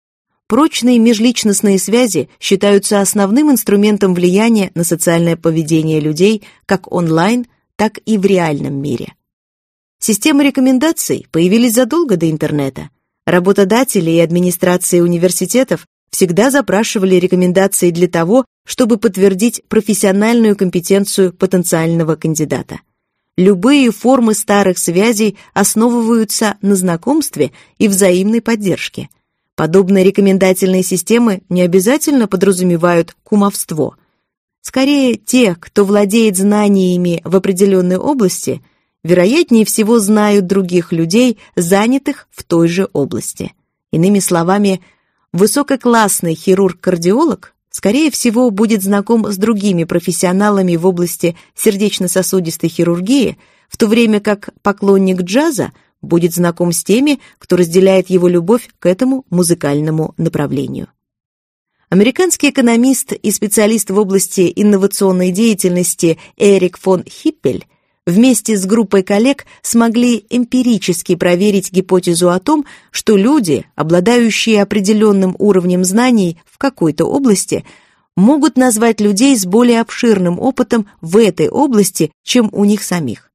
Прочные межличностные связи считаются основным инструментом влияния на социальное поведение людей как онлайн, так и в реальном мире. Системы рекомендаций появились задолго до интернета. Работодатели и администрации университетов всегда запрашивали рекомендации для того, чтобы подтвердить профессиональную компетенцию потенциального кандидата. Любые формы старых связей основываются на знакомстве и взаимной поддержке. Подобные рекомендательные системы не обязательно подразумевают кумовство. Скорее, те, кто владеет знаниями в определенной области, вероятнее всего знают других людей, занятых в той же области. Иными словами, высококлассный хирург-кардиолог, скорее всего, будет знаком с другими профессионалами в области сердечно-сосудистой хирургии, в то время как поклонник джаза будет знаком с теми, кто разделяет его любовь к этому музыкальному направлению. Американский экономист и специалист в области инновационной деятельности Эрик фон Хиппель вместе с группой коллег смогли эмпирически проверить гипотезу о том, что люди, обладающие определенным уровнем знаний в какой-то области, могут назвать людей с более обширным опытом в этой области, чем у них самих.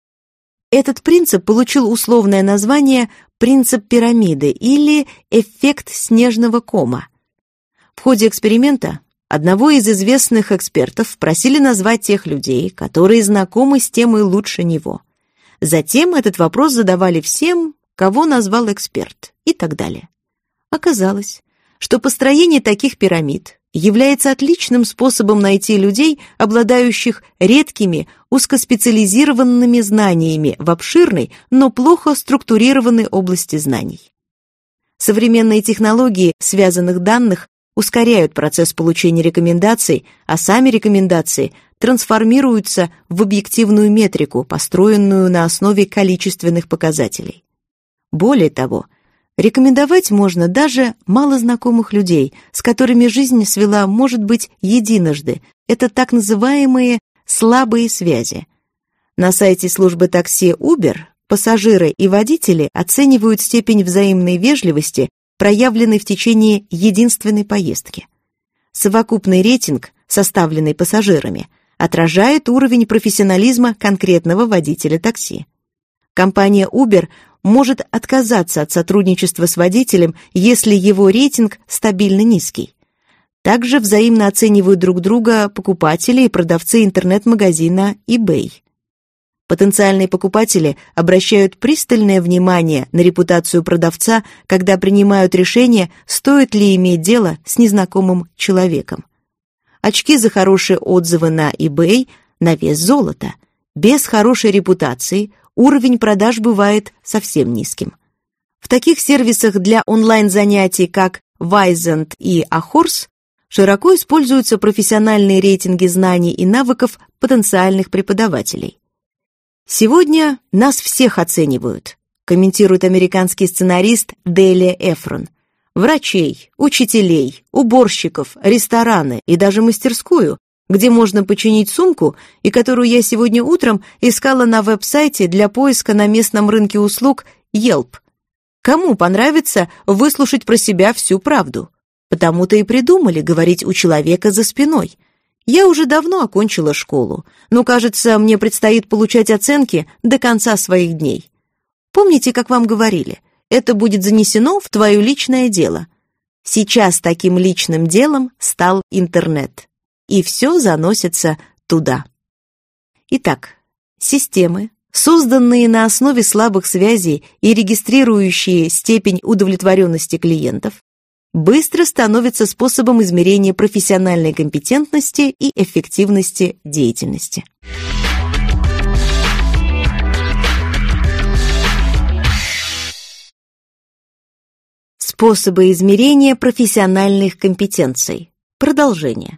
Этот принцип получил условное название «принцип пирамиды» или «эффект снежного кома». В ходе эксперимента одного из известных экспертов просили назвать тех людей, которые знакомы с темой лучше него. Затем этот вопрос задавали всем, кого назвал эксперт, и так далее. Оказалось, что построение таких пирамид является отличным способом найти людей, обладающих редкими, узкоспециализированными знаниями в обширной, но плохо структурированной области знаний. Современные технологии связанных данных ускоряют процесс получения рекомендаций, а сами рекомендации трансформируются в объективную метрику, построенную на основе количественных показателей. Более того, рекомендовать можно даже малознакомых людей, с которыми жизнь свела, может быть, единожды. Это так называемые слабые связи. На сайте службы такси Uber пассажиры и водители оценивают степень взаимной вежливости, проявленной в течение единственной поездки. Совокупный рейтинг, составленный пассажирами, отражает уровень профессионализма конкретного водителя такси. Компания Uber может отказаться от сотрудничества с водителем, если его рейтинг стабильно низкий. Также взаимно оценивают друг друга покупатели и продавцы интернет-магазина eBay. Потенциальные покупатели обращают пристальное внимание на репутацию продавца, когда принимают решение, стоит ли иметь дело с незнакомым человеком. Очки за хорошие отзывы на eBay на вес золота. Без хорошей репутации уровень продаж бывает совсем низким. В таких сервисах для онлайн-занятий, как Вайзент и Ахорс, широко используются профессиональные рейтинги знаний и навыков потенциальных преподавателей. «Сегодня нас всех оценивают», комментирует американский сценарист Делия Эфрон. «Врачей, учителей, уборщиков, рестораны и даже мастерскую, где можно починить сумку, и которую я сегодня утром искала на веб-сайте для поиска на местном рынке услуг Yelp. Кому понравится выслушать про себя всю правду? Потому-то и придумали говорить у человека за спиной. Я уже давно окончила школу, но, кажется, мне предстоит получать оценки до конца своих дней. Помните, как вам говорили, это будет занесено в твое личное дело. Сейчас таким личным делом стал интернет, и все заносится туда». Итак, системы, созданные на основе слабых связей и регистрирующие степень удовлетворенности клиентов, быстро становится способом измерения профессиональной компетентности и эффективности деятельности. Способы измерения профессиональных компетенций. Продолжение.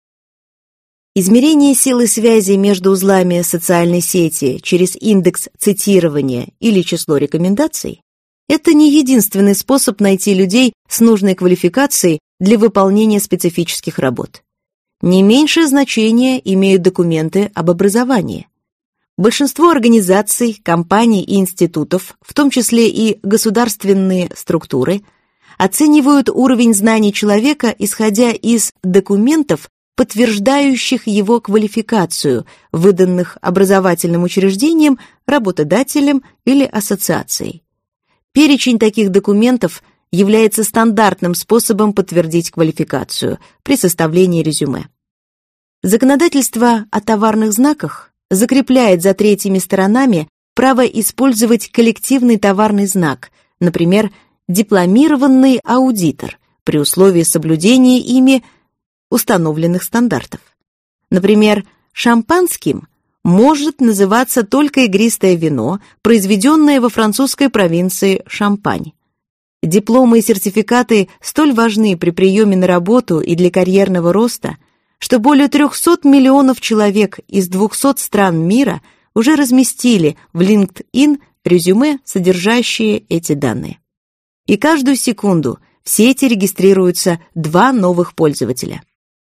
Измерение силы связи между узлами социальной сети через индекс цитирования или число рекомендаций — это не единственный способ найти людей с нужной квалификацией для выполнения специфических работ. Не меньшее значение имеют документы об образовании. Большинство организаций, компаний и институтов, в том числе и государственные структуры, оценивают уровень знаний человека, исходя из документов, подтверждающих его квалификацию, выданных образовательным учреждением, работодателем или ассоциацией. Перечень таких документов является стандартным способом подтвердить квалификацию при составлении резюме. Законодательство о товарных знаках закрепляет за третьими сторонами право использовать коллективный товарный знак, например, дипломированный аудитор, при условии соблюдения ими установленных стандартов. Например, шампанским может называться только игристое вино, произведенное во французской провинции Шампань. Дипломы и сертификаты столь важны при приеме на работу и для карьерного роста, что более трехсот миллионов человек из двухсот стран мира уже разместили в LinkedIn резюме, содержащие эти данные. И каждую секунду в сети регистрируются два новых пользователя.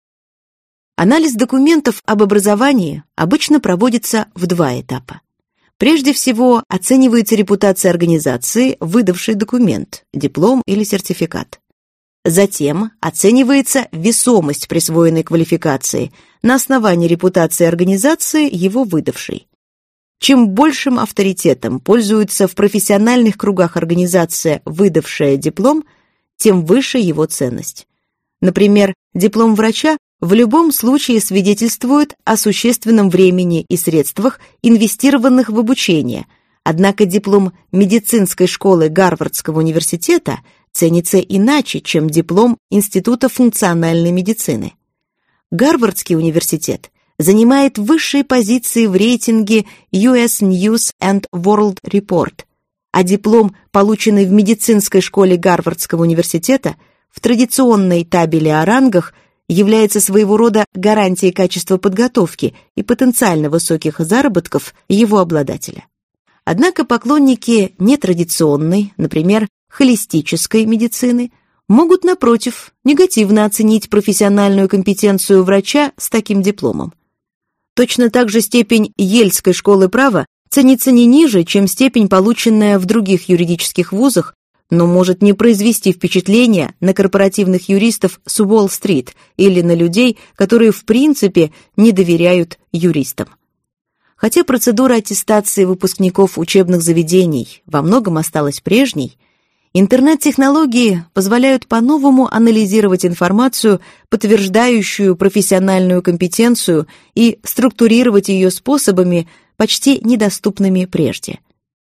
Анализ документов об образовании обычно проводится в два этапа. Прежде всего, оценивается репутация организации, выдавшей документ, диплом или сертификат. Затем оценивается весомость присвоенной квалификации на основании репутации организации, его выдавшей. Чем большим авторитетом пользуется в профессиональных кругах организация, выдавшая диплом, тем выше его ценность. Например, диплом врача в любом случае свидетельствует о существенном времени и средствах, инвестированных в обучение, однако диплом медицинской школы Гарвардского университета ценится иначе, чем диплом Института функциональной медицины. Гарвардский университет занимает высшие позиции в рейтинге ю эс News and World Report, а диплом, полученный в медицинской школе Гарвардского университета, в традиционной табеле о рангах является своего рода гарантией качества подготовки и потенциально высоких заработков его обладателя. Однако поклонники нетрадиционной, например, холистической медицины, могут, напротив, негативно оценить профессиональную компетенцию врача с таким дипломом. Точно так же степень Йельской школы права ценится не ниже, чем степень, полученная в других юридических вузах, но может не произвести впечатления на корпоративных юристов с Уолл-стрит или на людей, которые в принципе не доверяют юристам. Хотя процедура аттестации выпускников учебных заведений во многом осталась прежней, интернет-технологии позволяют по-новому анализировать информацию, подтверждающую профессиональную компетенцию, и структурировать ее способами, почти недоступными прежде.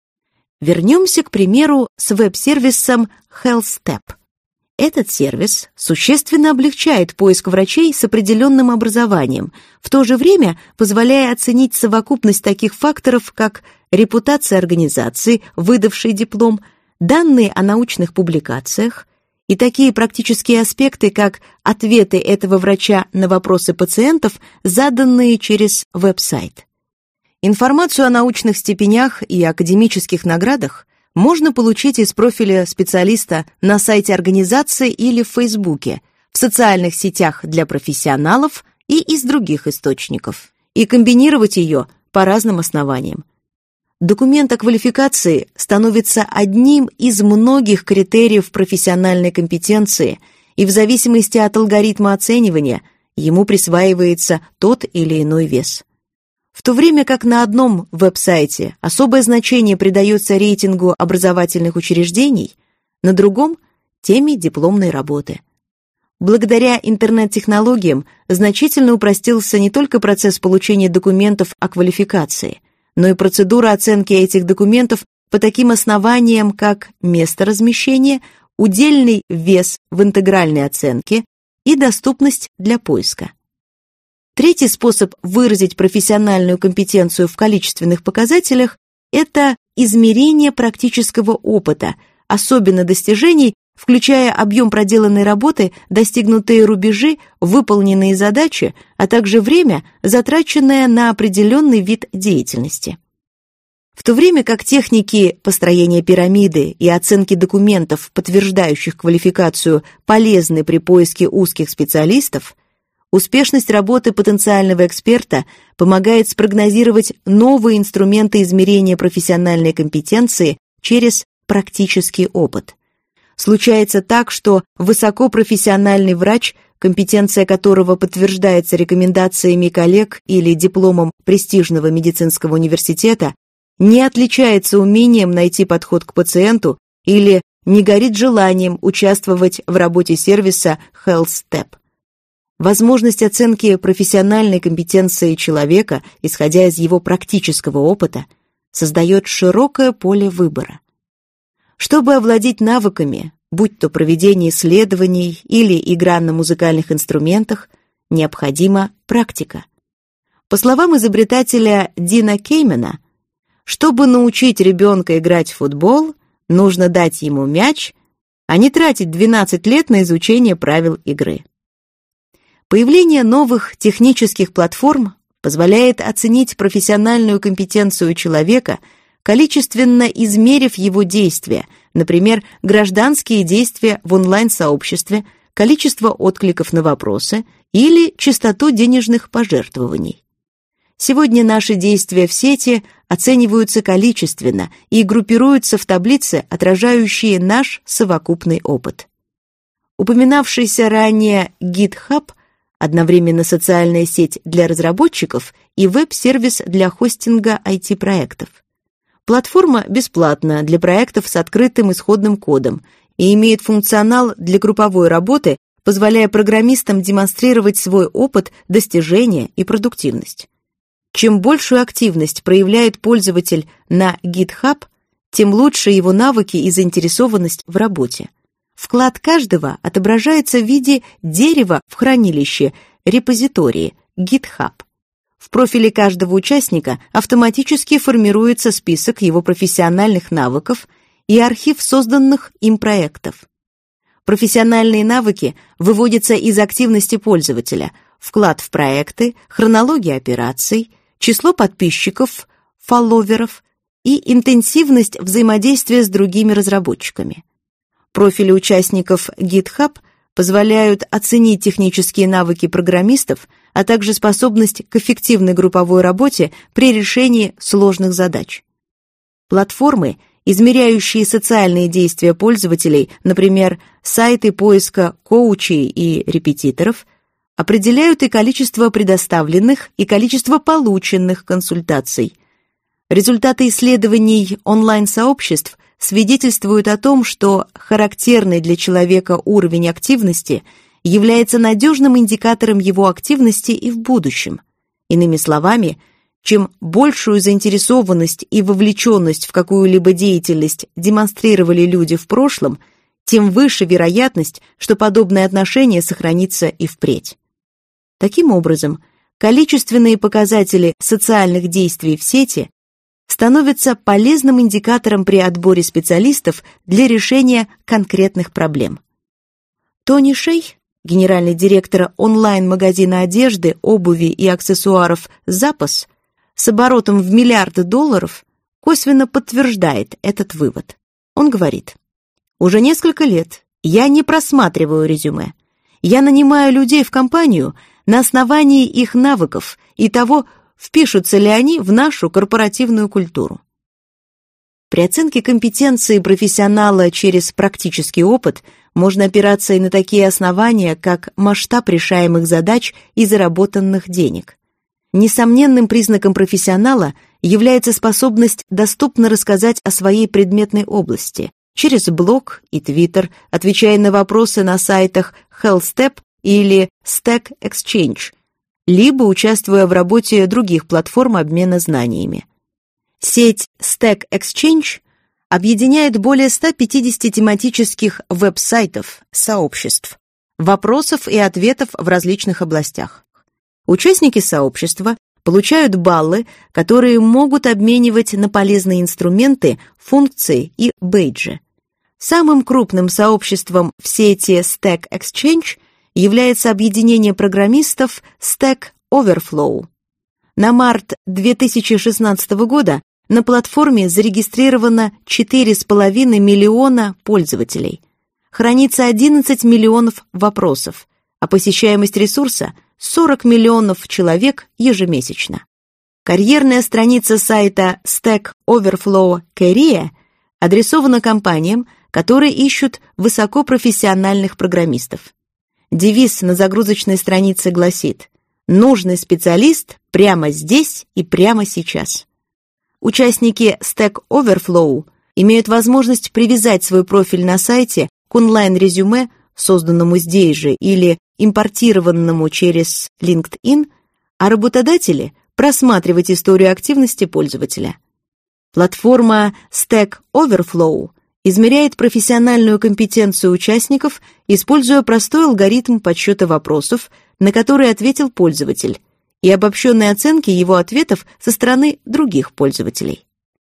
Вернемся, к примеру, с веб-сервисом HealthStep. Этот сервис существенно облегчает поиск врачей с определенным образованием, в то же время позволяя оценить совокупность таких факторов, как репутация организации, выдавшей диплом, данные о научных публикациях и такие практические аспекты, как ответы этого врача на вопросы пациентов, заданные через веб-сайт. Информацию о научных степенях и академических наградах можно получить из профиля специалиста на сайте организации или в Фейсбуке, в социальных сетях для профессионалов и из других источников, и комбинировать ее по разным основаниям. Документ о квалификации становится одним из многих критериев профессиональной компетенции, и в зависимости от алгоритма оценивания ему присваивается тот или иной вес. В то время как на одном веб-сайте особое значение придается рейтингу образовательных учреждений, на другом – теме дипломной работы. Благодаря интернет-технологиям значительно упростился не только процесс получения документов о квалификации, но и процедура оценки этих документов по таким основаниям, как место размещения, удельный вес в интегральной оценке и доступность для поиска. Третий способ выразить профессиональную компетенцию в количественных показателях – это измерение практического опыта, особенно достижений, включая объем проделанной работы, достигнутые рубежи, выполненные задачи, а также время, затраченное на определенный вид деятельности. В то время как техники построения пирамиды и оценки документов, подтверждающих квалификацию, полезны при поиске узких специалистов, успешность работы потенциального эксперта помогает спрогнозировать новые инструменты измерения профессиональной компетенции через практический опыт. Случается так, что высокопрофессиональный врач, компетенция которого подтверждается рекомендациями коллег или дипломом престижного медицинского университета, не отличается умением найти подход к пациенту или не горит желанием участвовать в работе сервиса HealthStep. Возможность оценки профессиональной компетенции человека, исходя из его практического опыта, создает широкое поле выбора. Чтобы овладеть навыками, будь то проведение исследований или игра на музыкальных инструментах, необходима практика. По словам изобретателя Дина Кеймена, чтобы научить ребенка играть в футбол, нужно дать ему мяч, а не тратить двенадцать лет на изучение правил игры. Появление новых технических платформ позволяет оценить профессиональную компетенцию человека, количественно измерив его действия, например, гражданские действия в онлайн-сообществе, количество откликов на вопросы или частоту денежных пожертвований. Сегодня наши действия в сети оцениваются количественно и группируются в таблицы, отражающие наш совокупный опыт. Упоминавшийся ранее GitHub – одновременно социальная сеть для разработчиков и веб-сервис для хостинга ай ти-проектов. Платформа бесплатна для проектов с открытым исходным кодом и имеет функционал для групповой работы, позволяя программистам демонстрировать свой опыт, достижения и продуктивность. Чем большую активность проявляет пользователь на GitHub, тем лучше его навыки и заинтересованность в работе. Вклад каждого отображается в виде дерева в хранилище, репозитории, GitHub. В профиле каждого участника автоматически формируется список его профессиональных навыков и архив созданных им проектов. Профессиональные навыки выводятся из активности пользователя, вклад в проекты, хронология операций, число подписчиков, фолловеров и интенсивность взаимодействия с другими разработчиками. Профили участников GitHub позволяют оценить технические навыки программистов, а также способность к эффективной групповой работе при решении сложных задач. Платформы, измеряющие социальные действия пользователей, например, сайты поиска коучей и репетиторов, определяют и количество предоставленных, и количество полученных консультаций. Результаты исследований онлайн-сообществ свидетельствуют о том, что характерный для человека уровень активности является надежным индикатором его активности и в будущем. Иными словами, чем большую заинтересованность и вовлеченность в какую-либо деятельность демонстрировали люди в прошлом, тем выше вероятность, что подобное отношение сохранится и впредь. Таким образом, количественные показатели социальных действий в сети становятся полезным индикатором при отборе специалистов для решения конкретных проблем. Тони Шей, генеральный директор онлайн-магазина одежды, обуви и аксессуаров «Запас», с оборотом в миллиарды долларов, косвенно подтверждает этот вывод. Он говорит: «Уже несколько лет я не просматриваю резюме. Я нанимаю людей в компанию на основании их навыков и того, впишутся ли они в нашу корпоративную культуру». При оценке компетенции профессионала через практический опыт можно опираться и на такие основания, как масштаб решаемых задач и заработанных денег. Несомненным признаком профессионала является способность доступно рассказать о своей предметной области через блог и твиттер, отвечая на вопросы на сайтах HealthStep или Stack Exchange, либо участвуя в работе других платформ обмена знаниями. Сеть Stack Exchange объединяет более ста пятидесяти тематических веб-сайтов, сообществ, вопросов и ответов в различных областях. Участники сообщества получают баллы, которые могут обменивать на полезные инструменты, функции и бейджи. Самым крупным сообществом в сети Stack Exchange является объединение программистов Stack Overflow. На март две тысячи шестнадцатого года на платформе зарегистрировано четыре с половиной миллиона пользователей. Хранится одиннадцать миллионов вопросов, а посещаемость ресурса – сорок миллионов человек ежемесячно. Карьерная страница сайта Stack Overflow Career адресована компаниям, которые ищут высокопрофессиональных программистов. Девиз на загрузочной странице гласит: «Нужный специалист прямо здесь и прямо сейчас». Участники Stack Overflow имеют возможность привязать свой профиль на сайте к онлайн-резюме, созданному здесь же или импортированному через LinkedIn, а работодатели просматривать историю активности пользователя. Платформа Stack Overflow измеряет профессиональную компетенцию участников, используя простой алгоритм подсчета вопросов, на которые ответил пользователь, и обобщенной оценки его ответов со стороны других пользователей.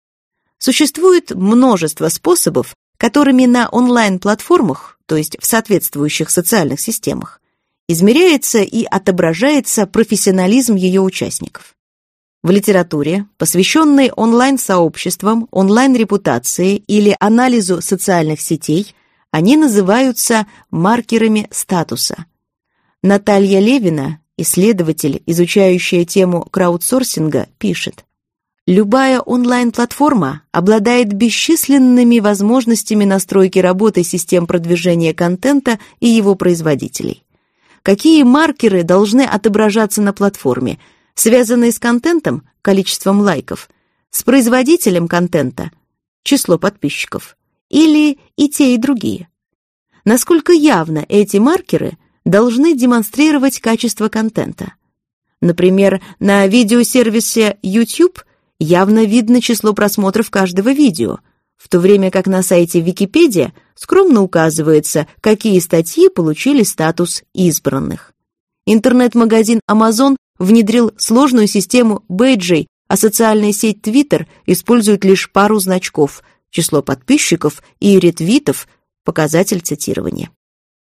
Существует множество способов, которыми на онлайн-платформах, то есть в соответствующих социальных системах, измеряется и отображается профессионализм ее участников. В литературе, посвященной онлайн-сообществам, онлайн-репутации или анализу социальных сетей, они называются маркерами статуса. Наталья Левина, исследователь, изучающая тему краудсорсинга, пишет: «Любая онлайн-платформа обладает бесчисленными возможностями настройки работы систем продвижения контента и его производителей. Какие маркеры должны отображаться на платформе, связанные с контентом, количеством лайков, с производителем контента, число подписчиков, или и те, и другие? Насколько явно эти маркеры должны демонстрировать качество контента? Например, на видеосервисе YouTube явно видно число просмотров каждого видео, в то время как на сайте Википедия скромно указывается, какие статьи получили статус избранных. Интернет-магазин Amazon внедрил сложную систему бейджей, а социальная сеть Twitter использует лишь пару значков – число подписчиков и ретвитов, показатель цитирования.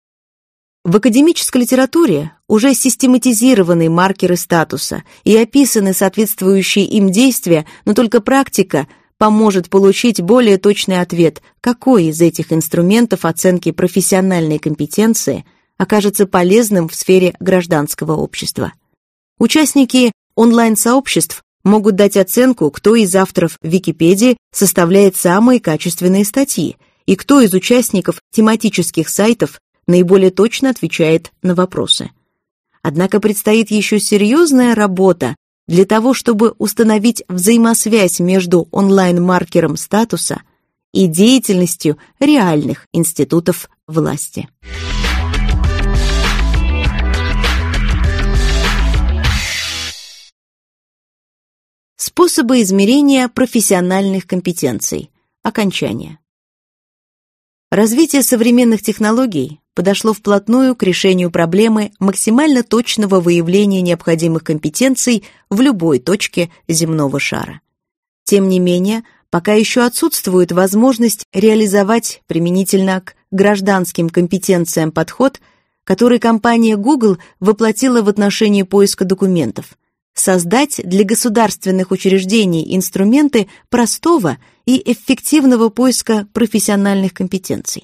В академической литературе уже систематизированы маркеры статуса и описаны соответствующие им действия, но только практика поможет получить более точный ответ, какой из этих инструментов оценки профессиональной компетенции окажется полезным в сфере гражданского общества. Участники онлайн-сообществ могут дать оценку, кто из авторов Википедии составляет самые качественные статьи и кто из участников тематических сайтов наиболее точно отвечает на вопросы. Однако предстоит еще серьезная работа для того, чтобы установить взаимосвязь между онлайн-маркером статуса и деятельностью реальных институтов власти. Способы измерения профессиональных компетенций. Окончание. Развитие современных технологий подошло вплотную к решению проблемы максимально точного выявления необходимых компетенций в любой точке земного шара. Тем не менее, пока еще отсутствует возможность реализовать применительно к гражданским компетенциям подход, который компания Google воплотила в отношении поиска документов, создать для государственных учреждений инструменты простого и эффективного поиска профессиональных компетенций.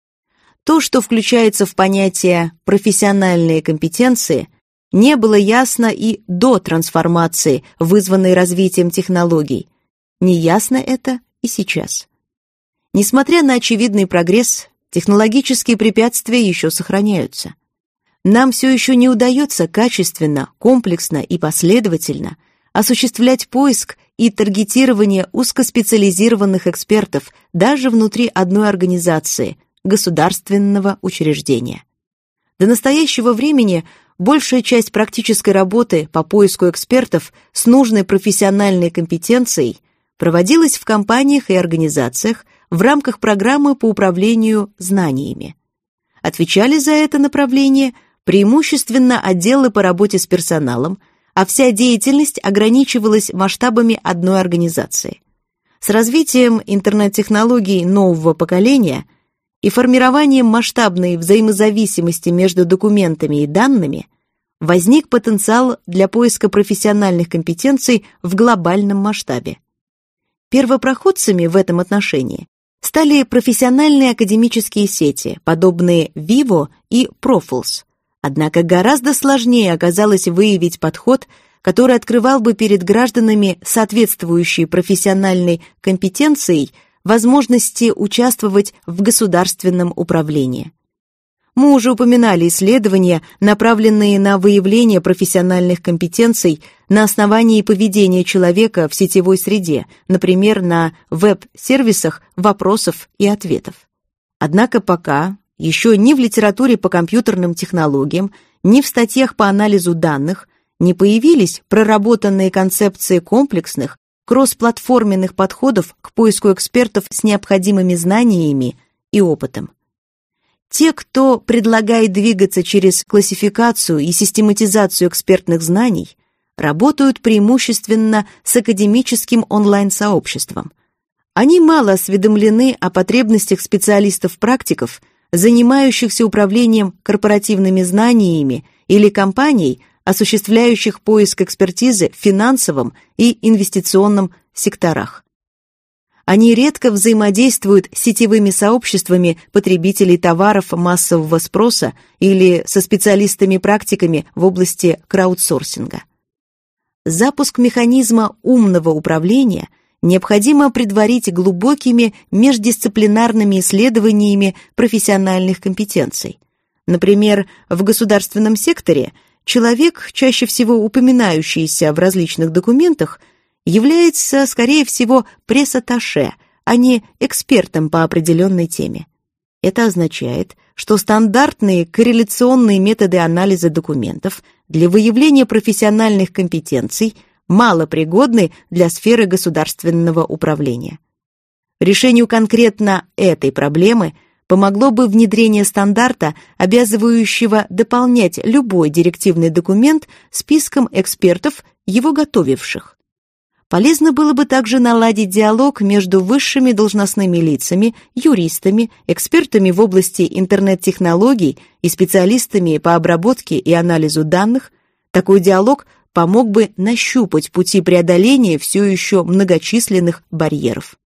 То, что включается в понятие «профессиональные компетенции», не было ясно и до трансформации, вызванной развитием технологий. Не ясно это и сейчас. Несмотря на очевидный прогресс, технологические препятствия еще сохраняются. Нам все еще не удается качественно, комплексно и последовательно осуществлять поиск и таргетирование узкоспециализированных экспертов даже внутри одной организации, государственного учреждения. До настоящего времени большая часть практической работы по поиску экспертов с нужной профессиональной компетенцией проводилась в компаниях и организациях в рамках программы по управлению знаниями. Отвечали за это направление преимущественно отделы по работе с персоналом, а вся деятельность ограничивалась масштабами одной организации. С развитием интернет-технологий нового поколения и формированием масштабной взаимозависимости между документами и данными возник потенциал для поиска профессиональных компетенций в глобальном масштабе. Первопроходцами в этом отношении стали профессиональные академические сети, подобные Vivo и Profils. Однако гораздо сложнее оказалось выявить подход, который открывал бы перед гражданами соответствующей профессиональной компетенцией возможности участвовать в государственном управлении. Мы уже упоминали исследования, направленные на выявление профессиональных компетенций на основании поведения человека в сетевой среде, например, на веб-сервисах вопросов и ответов. Однако пока еще ни в литературе по компьютерным технологиям, ни в статьях по анализу данных не появились проработанные концепции комплексных, кроссплатформенных подходов к поиску экспертов с необходимыми знаниями и опытом. Те, кто предлагает двигаться через классификацию и систематизацию экспертных знаний, работают преимущественно с академическим онлайн-сообществом. Они мало осведомлены о потребностях специалистов-практиков, занимающихся управлением корпоративными знаниями или компаний, осуществляющих поиск экспертизы в финансовом и инвестиционном секторах. Они редко взаимодействуют с сетевыми сообществами потребителей товаров массового спроса или со специалистами-практиками в области краудсорсинга. Запуск механизма умного управления необходимо предварить глубокими междисциплинарными исследованиями профессиональных компетенций. Например, в государственном секторе человек, чаще всего упоминающийся в различных документах, является, скорее всего, пресс-атташе, а не экспертом по определенной теме. Это означает, что стандартные корреляционные методы анализа документов для выявления профессиональных компетенций малопригодны для сферы государственного управления. Решению конкретно этой проблемы помогло бы внедрение стандарта, обязывающего дополнять любой директивный документ списком экспертов, его готовивших. Полезно было бы также наладить диалог между высшими должностными лицами, юристами, экспертами в области интернет-технологий и специалистами по обработке и анализу данных. Такой диалог помог бы нащупать пути преодоления все еще многочисленных барьеров.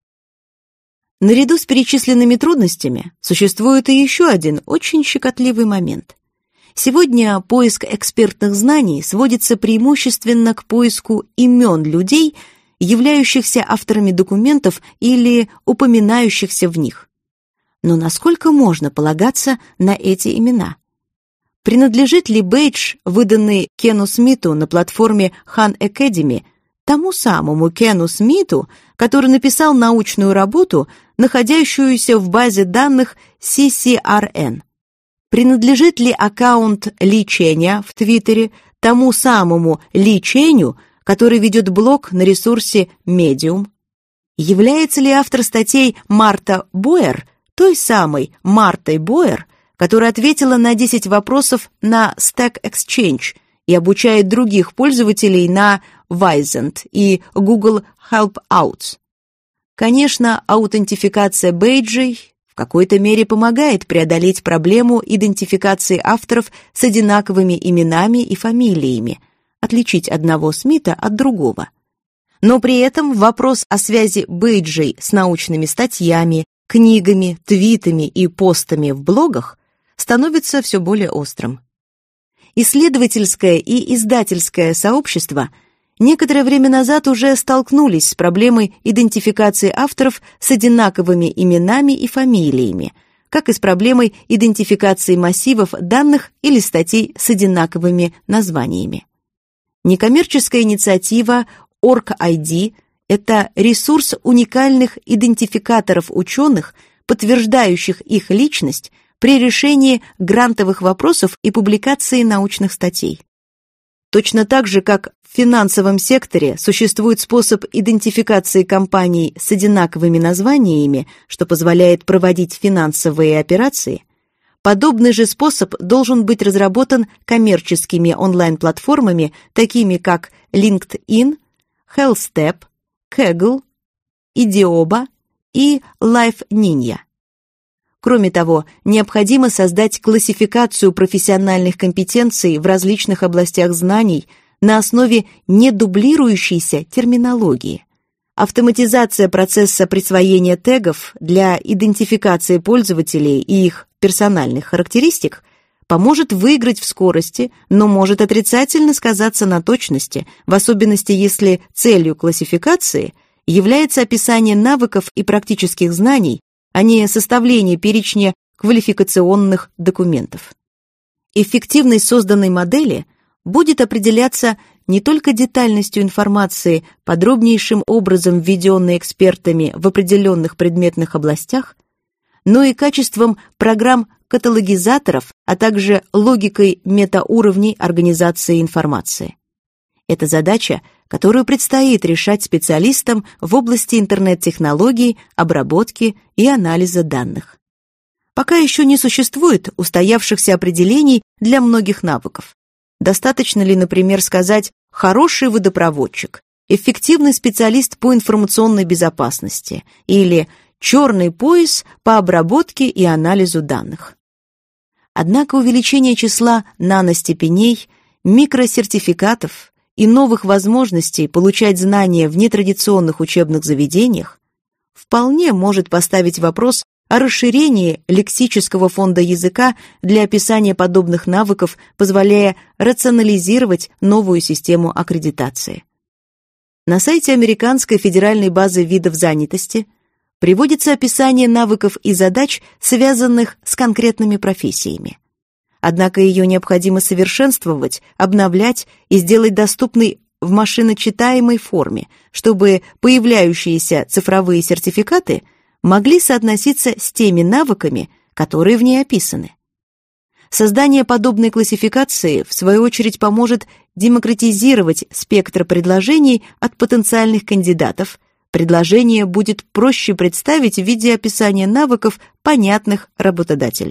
Наряду с перечисленными трудностями существует и еще один очень щекотливый момент. Сегодня поиск экспертных знаний сводится преимущественно к поиску имен людей, являющихся авторами документов или упоминающихся в них. Но насколько можно полагаться на эти имена? Принадлежит ли бейдж, выданный Кену Смиту на платформе Khan Academy, тому самому Кену Смиту, который написал научную работу, находящуюся в базе данных си си ар эн? Принадлежит ли аккаунт Ли Ченя в Твиттере тому самому Ли Ченю, который ведет блог на ресурсе Medium? Является ли автор статей Марта Бойер той самой Мартой Бойер, которая ответила на десять вопросов на Stack Exchange и обучает других пользователей на Wyzant и Google Helpouts? Конечно, аутентификация бейджей в какой-то мере помогает преодолеть проблему идентификации авторов с одинаковыми именами и фамилиями, отличить одного Смита от другого. Но при этом вопрос о связи бейджей с научными статьями, книгами, твитами и постами в блогах становится все более острым. Исследовательское и издательское сообщества некоторое время назад уже столкнулись с проблемой идентификации авторов с одинаковыми именами и фамилиями, как и с проблемой идентификации массивов данных или статей с одинаковыми названиями. Некоммерческая инициатива орг ай ди – это ресурс уникальных идентификаторов ученых, подтверждающих их личность при решении грантовых вопросов и публикации научных статей. Точно так же, как в финансовом секторе существует способ идентификации компаний с одинаковыми названиями, что позволяет проводить финансовые операции, подобный же способ должен быть разработан коммерческими онлайн-платформами, такими как LinkedIn, HealthStep, Kaggle, Idioba и LifeNinja. Кроме того, необходимо создать классификацию профессиональных компетенций в различных областях знаний на основе недублирующейся терминологии. Автоматизация процесса присвоения тегов для идентификации пользователей и их персональных характеристик поможет выиграть в скорости, но может отрицательно сказаться на точности, в особенности если целью классификации является описание навыков и практических знаний, а не составление перечня квалификационных документов. Эффективность созданной модели будет определяться не только детальностью информации, подробнейшим образом введенной экспертами в определенных предметных областях, но и качеством программ-каталогизаторов, а также логикой метауровней организации информации. Это задача, которую предстоит решать специалистам в области интернет-технологий, обработки и анализа данных. Пока еще не существует устоявшихся определений для многих навыков. Достаточно ли, например, сказать «хороший водопроводчик», «эффективный специалист по информационной безопасности» или «черный пояс по обработке и анализу данных». Однако увеличение числа наностепеней, микросертификатов и новых возможностей получать знания в нетрадиционных учебных заведениях вполне может поставить вопрос о расширении лексического фонда языка для описания подобных навыков, позволяя рационализировать новую систему аккредитации. На сайте Американской федеральной базы видов занятости приводится описание навыков и задач, связанных с конкретными профессиями. Однако ее необходимо совершенствовать, обновлять и сделать доступной в машиночитаемой форме, чтобы появляющиеся цифровые сертификаты могли соотноситься с теми навыками, которые в ней описаны. Создание подобной классификации, в свою очередь, поможет демократизировать спектр предложений от потенциальных кандидатов. Предложение будет проще представить в виде описания навыков, понятных работодателю.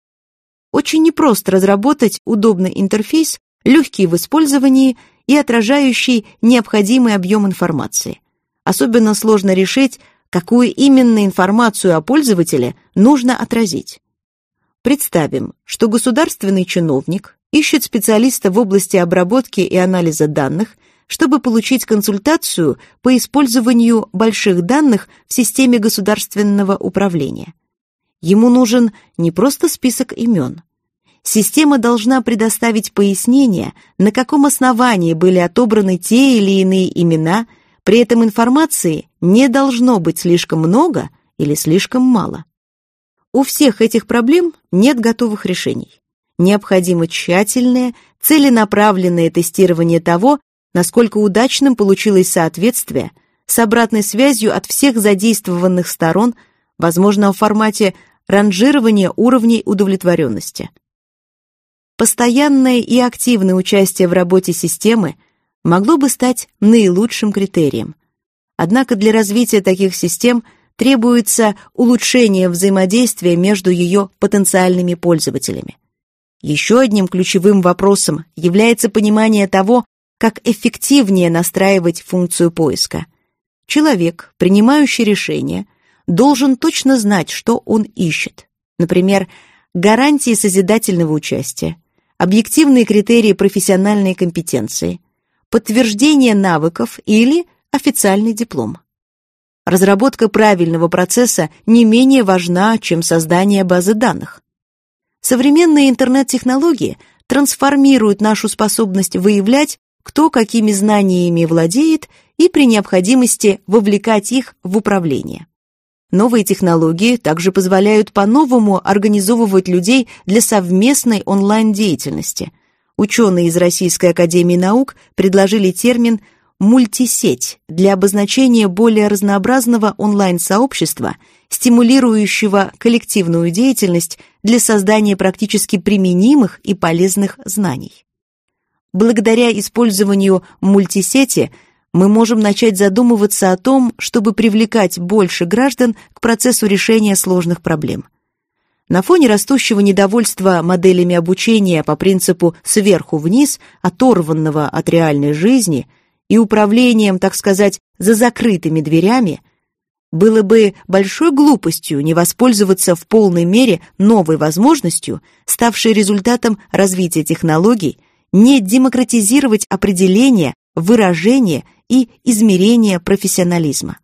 Очень непросто разработать удобный интерфейс, легкий в использовании и отражающий необходимый объем информации. Особенно сложно решить, какую именно информацию о пользователе нужно отразить. Представим, что государственный чиновник ищет специалиста в области обработки и анализа данных, чтобы получить консультацию по использованию больших данных в системе государственного управления. Ему нужен не просто список имен. Система должна предоставить пояснение, на каком основании были отобраны те или иные имена, при этом информации не должно быть слишком много или слишком мало. У всех этих проблем нет готовых решений. необходимо тщательное, целенаправленное тестирование того, насколько удачным получилось соответствие, с обратной связью от всех задействованных сторон, возможно, в формате ранжирования уровней удовлетворенности. Постоянное и активное участие в работе системы могло бы стать наилучшим критерием. Однако для развития таких систем требуется улучшение взаимодействия между ее потенциальными пользователями. Еще одним ключевым вопросом является понимание того, как эффективнее настраивать функцию поиска. Человек, принимающий решение, должен точно знать, что он ищет. Например, гарантии созидательного участия, объективные критерии профессиональной компетенции, подтверждение навыков или официальный диплом. Разработка правильного процесса не менее важна, чем создание базы данных. Современные интернет-технологии трансформируют нашу способность выявлять, кто какими знаниями владеет, и при необходимости вовлекать их в управление. Новые технологии также позволяют по-новому организовывать людей для совместной онлайн-деятельности. Ученые из Российской академии наук предложили термин «мультисеть» для обозначения более разнообразного онлайн-сообщества, стимулирующего коллективную деятельность для создания практически применимых и полезных знаний. Благодаря использованию мультисети мы можем начать задумываться о том, чтобы привлекать больше граждан к процессу решения сложных проблем. На фоне растущего недовольства моделями обучения по принципу сверху вниз, оторванного от реальной жизни, и управлением, так сказать, за закрытыми дверями, было бы большой глупостью не воспользоваться в полной мере новой возможностью, ставшей результатом развития технологий, не демократизировать определение, выражение и измерение профессионализма.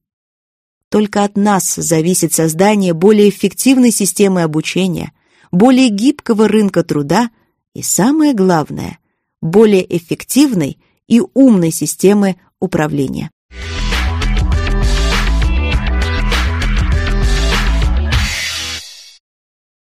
Только от нас зависит создание более эффективной системы обучения, более гибкого рынка труда и, самое главное, более эффективной и умной системы управления.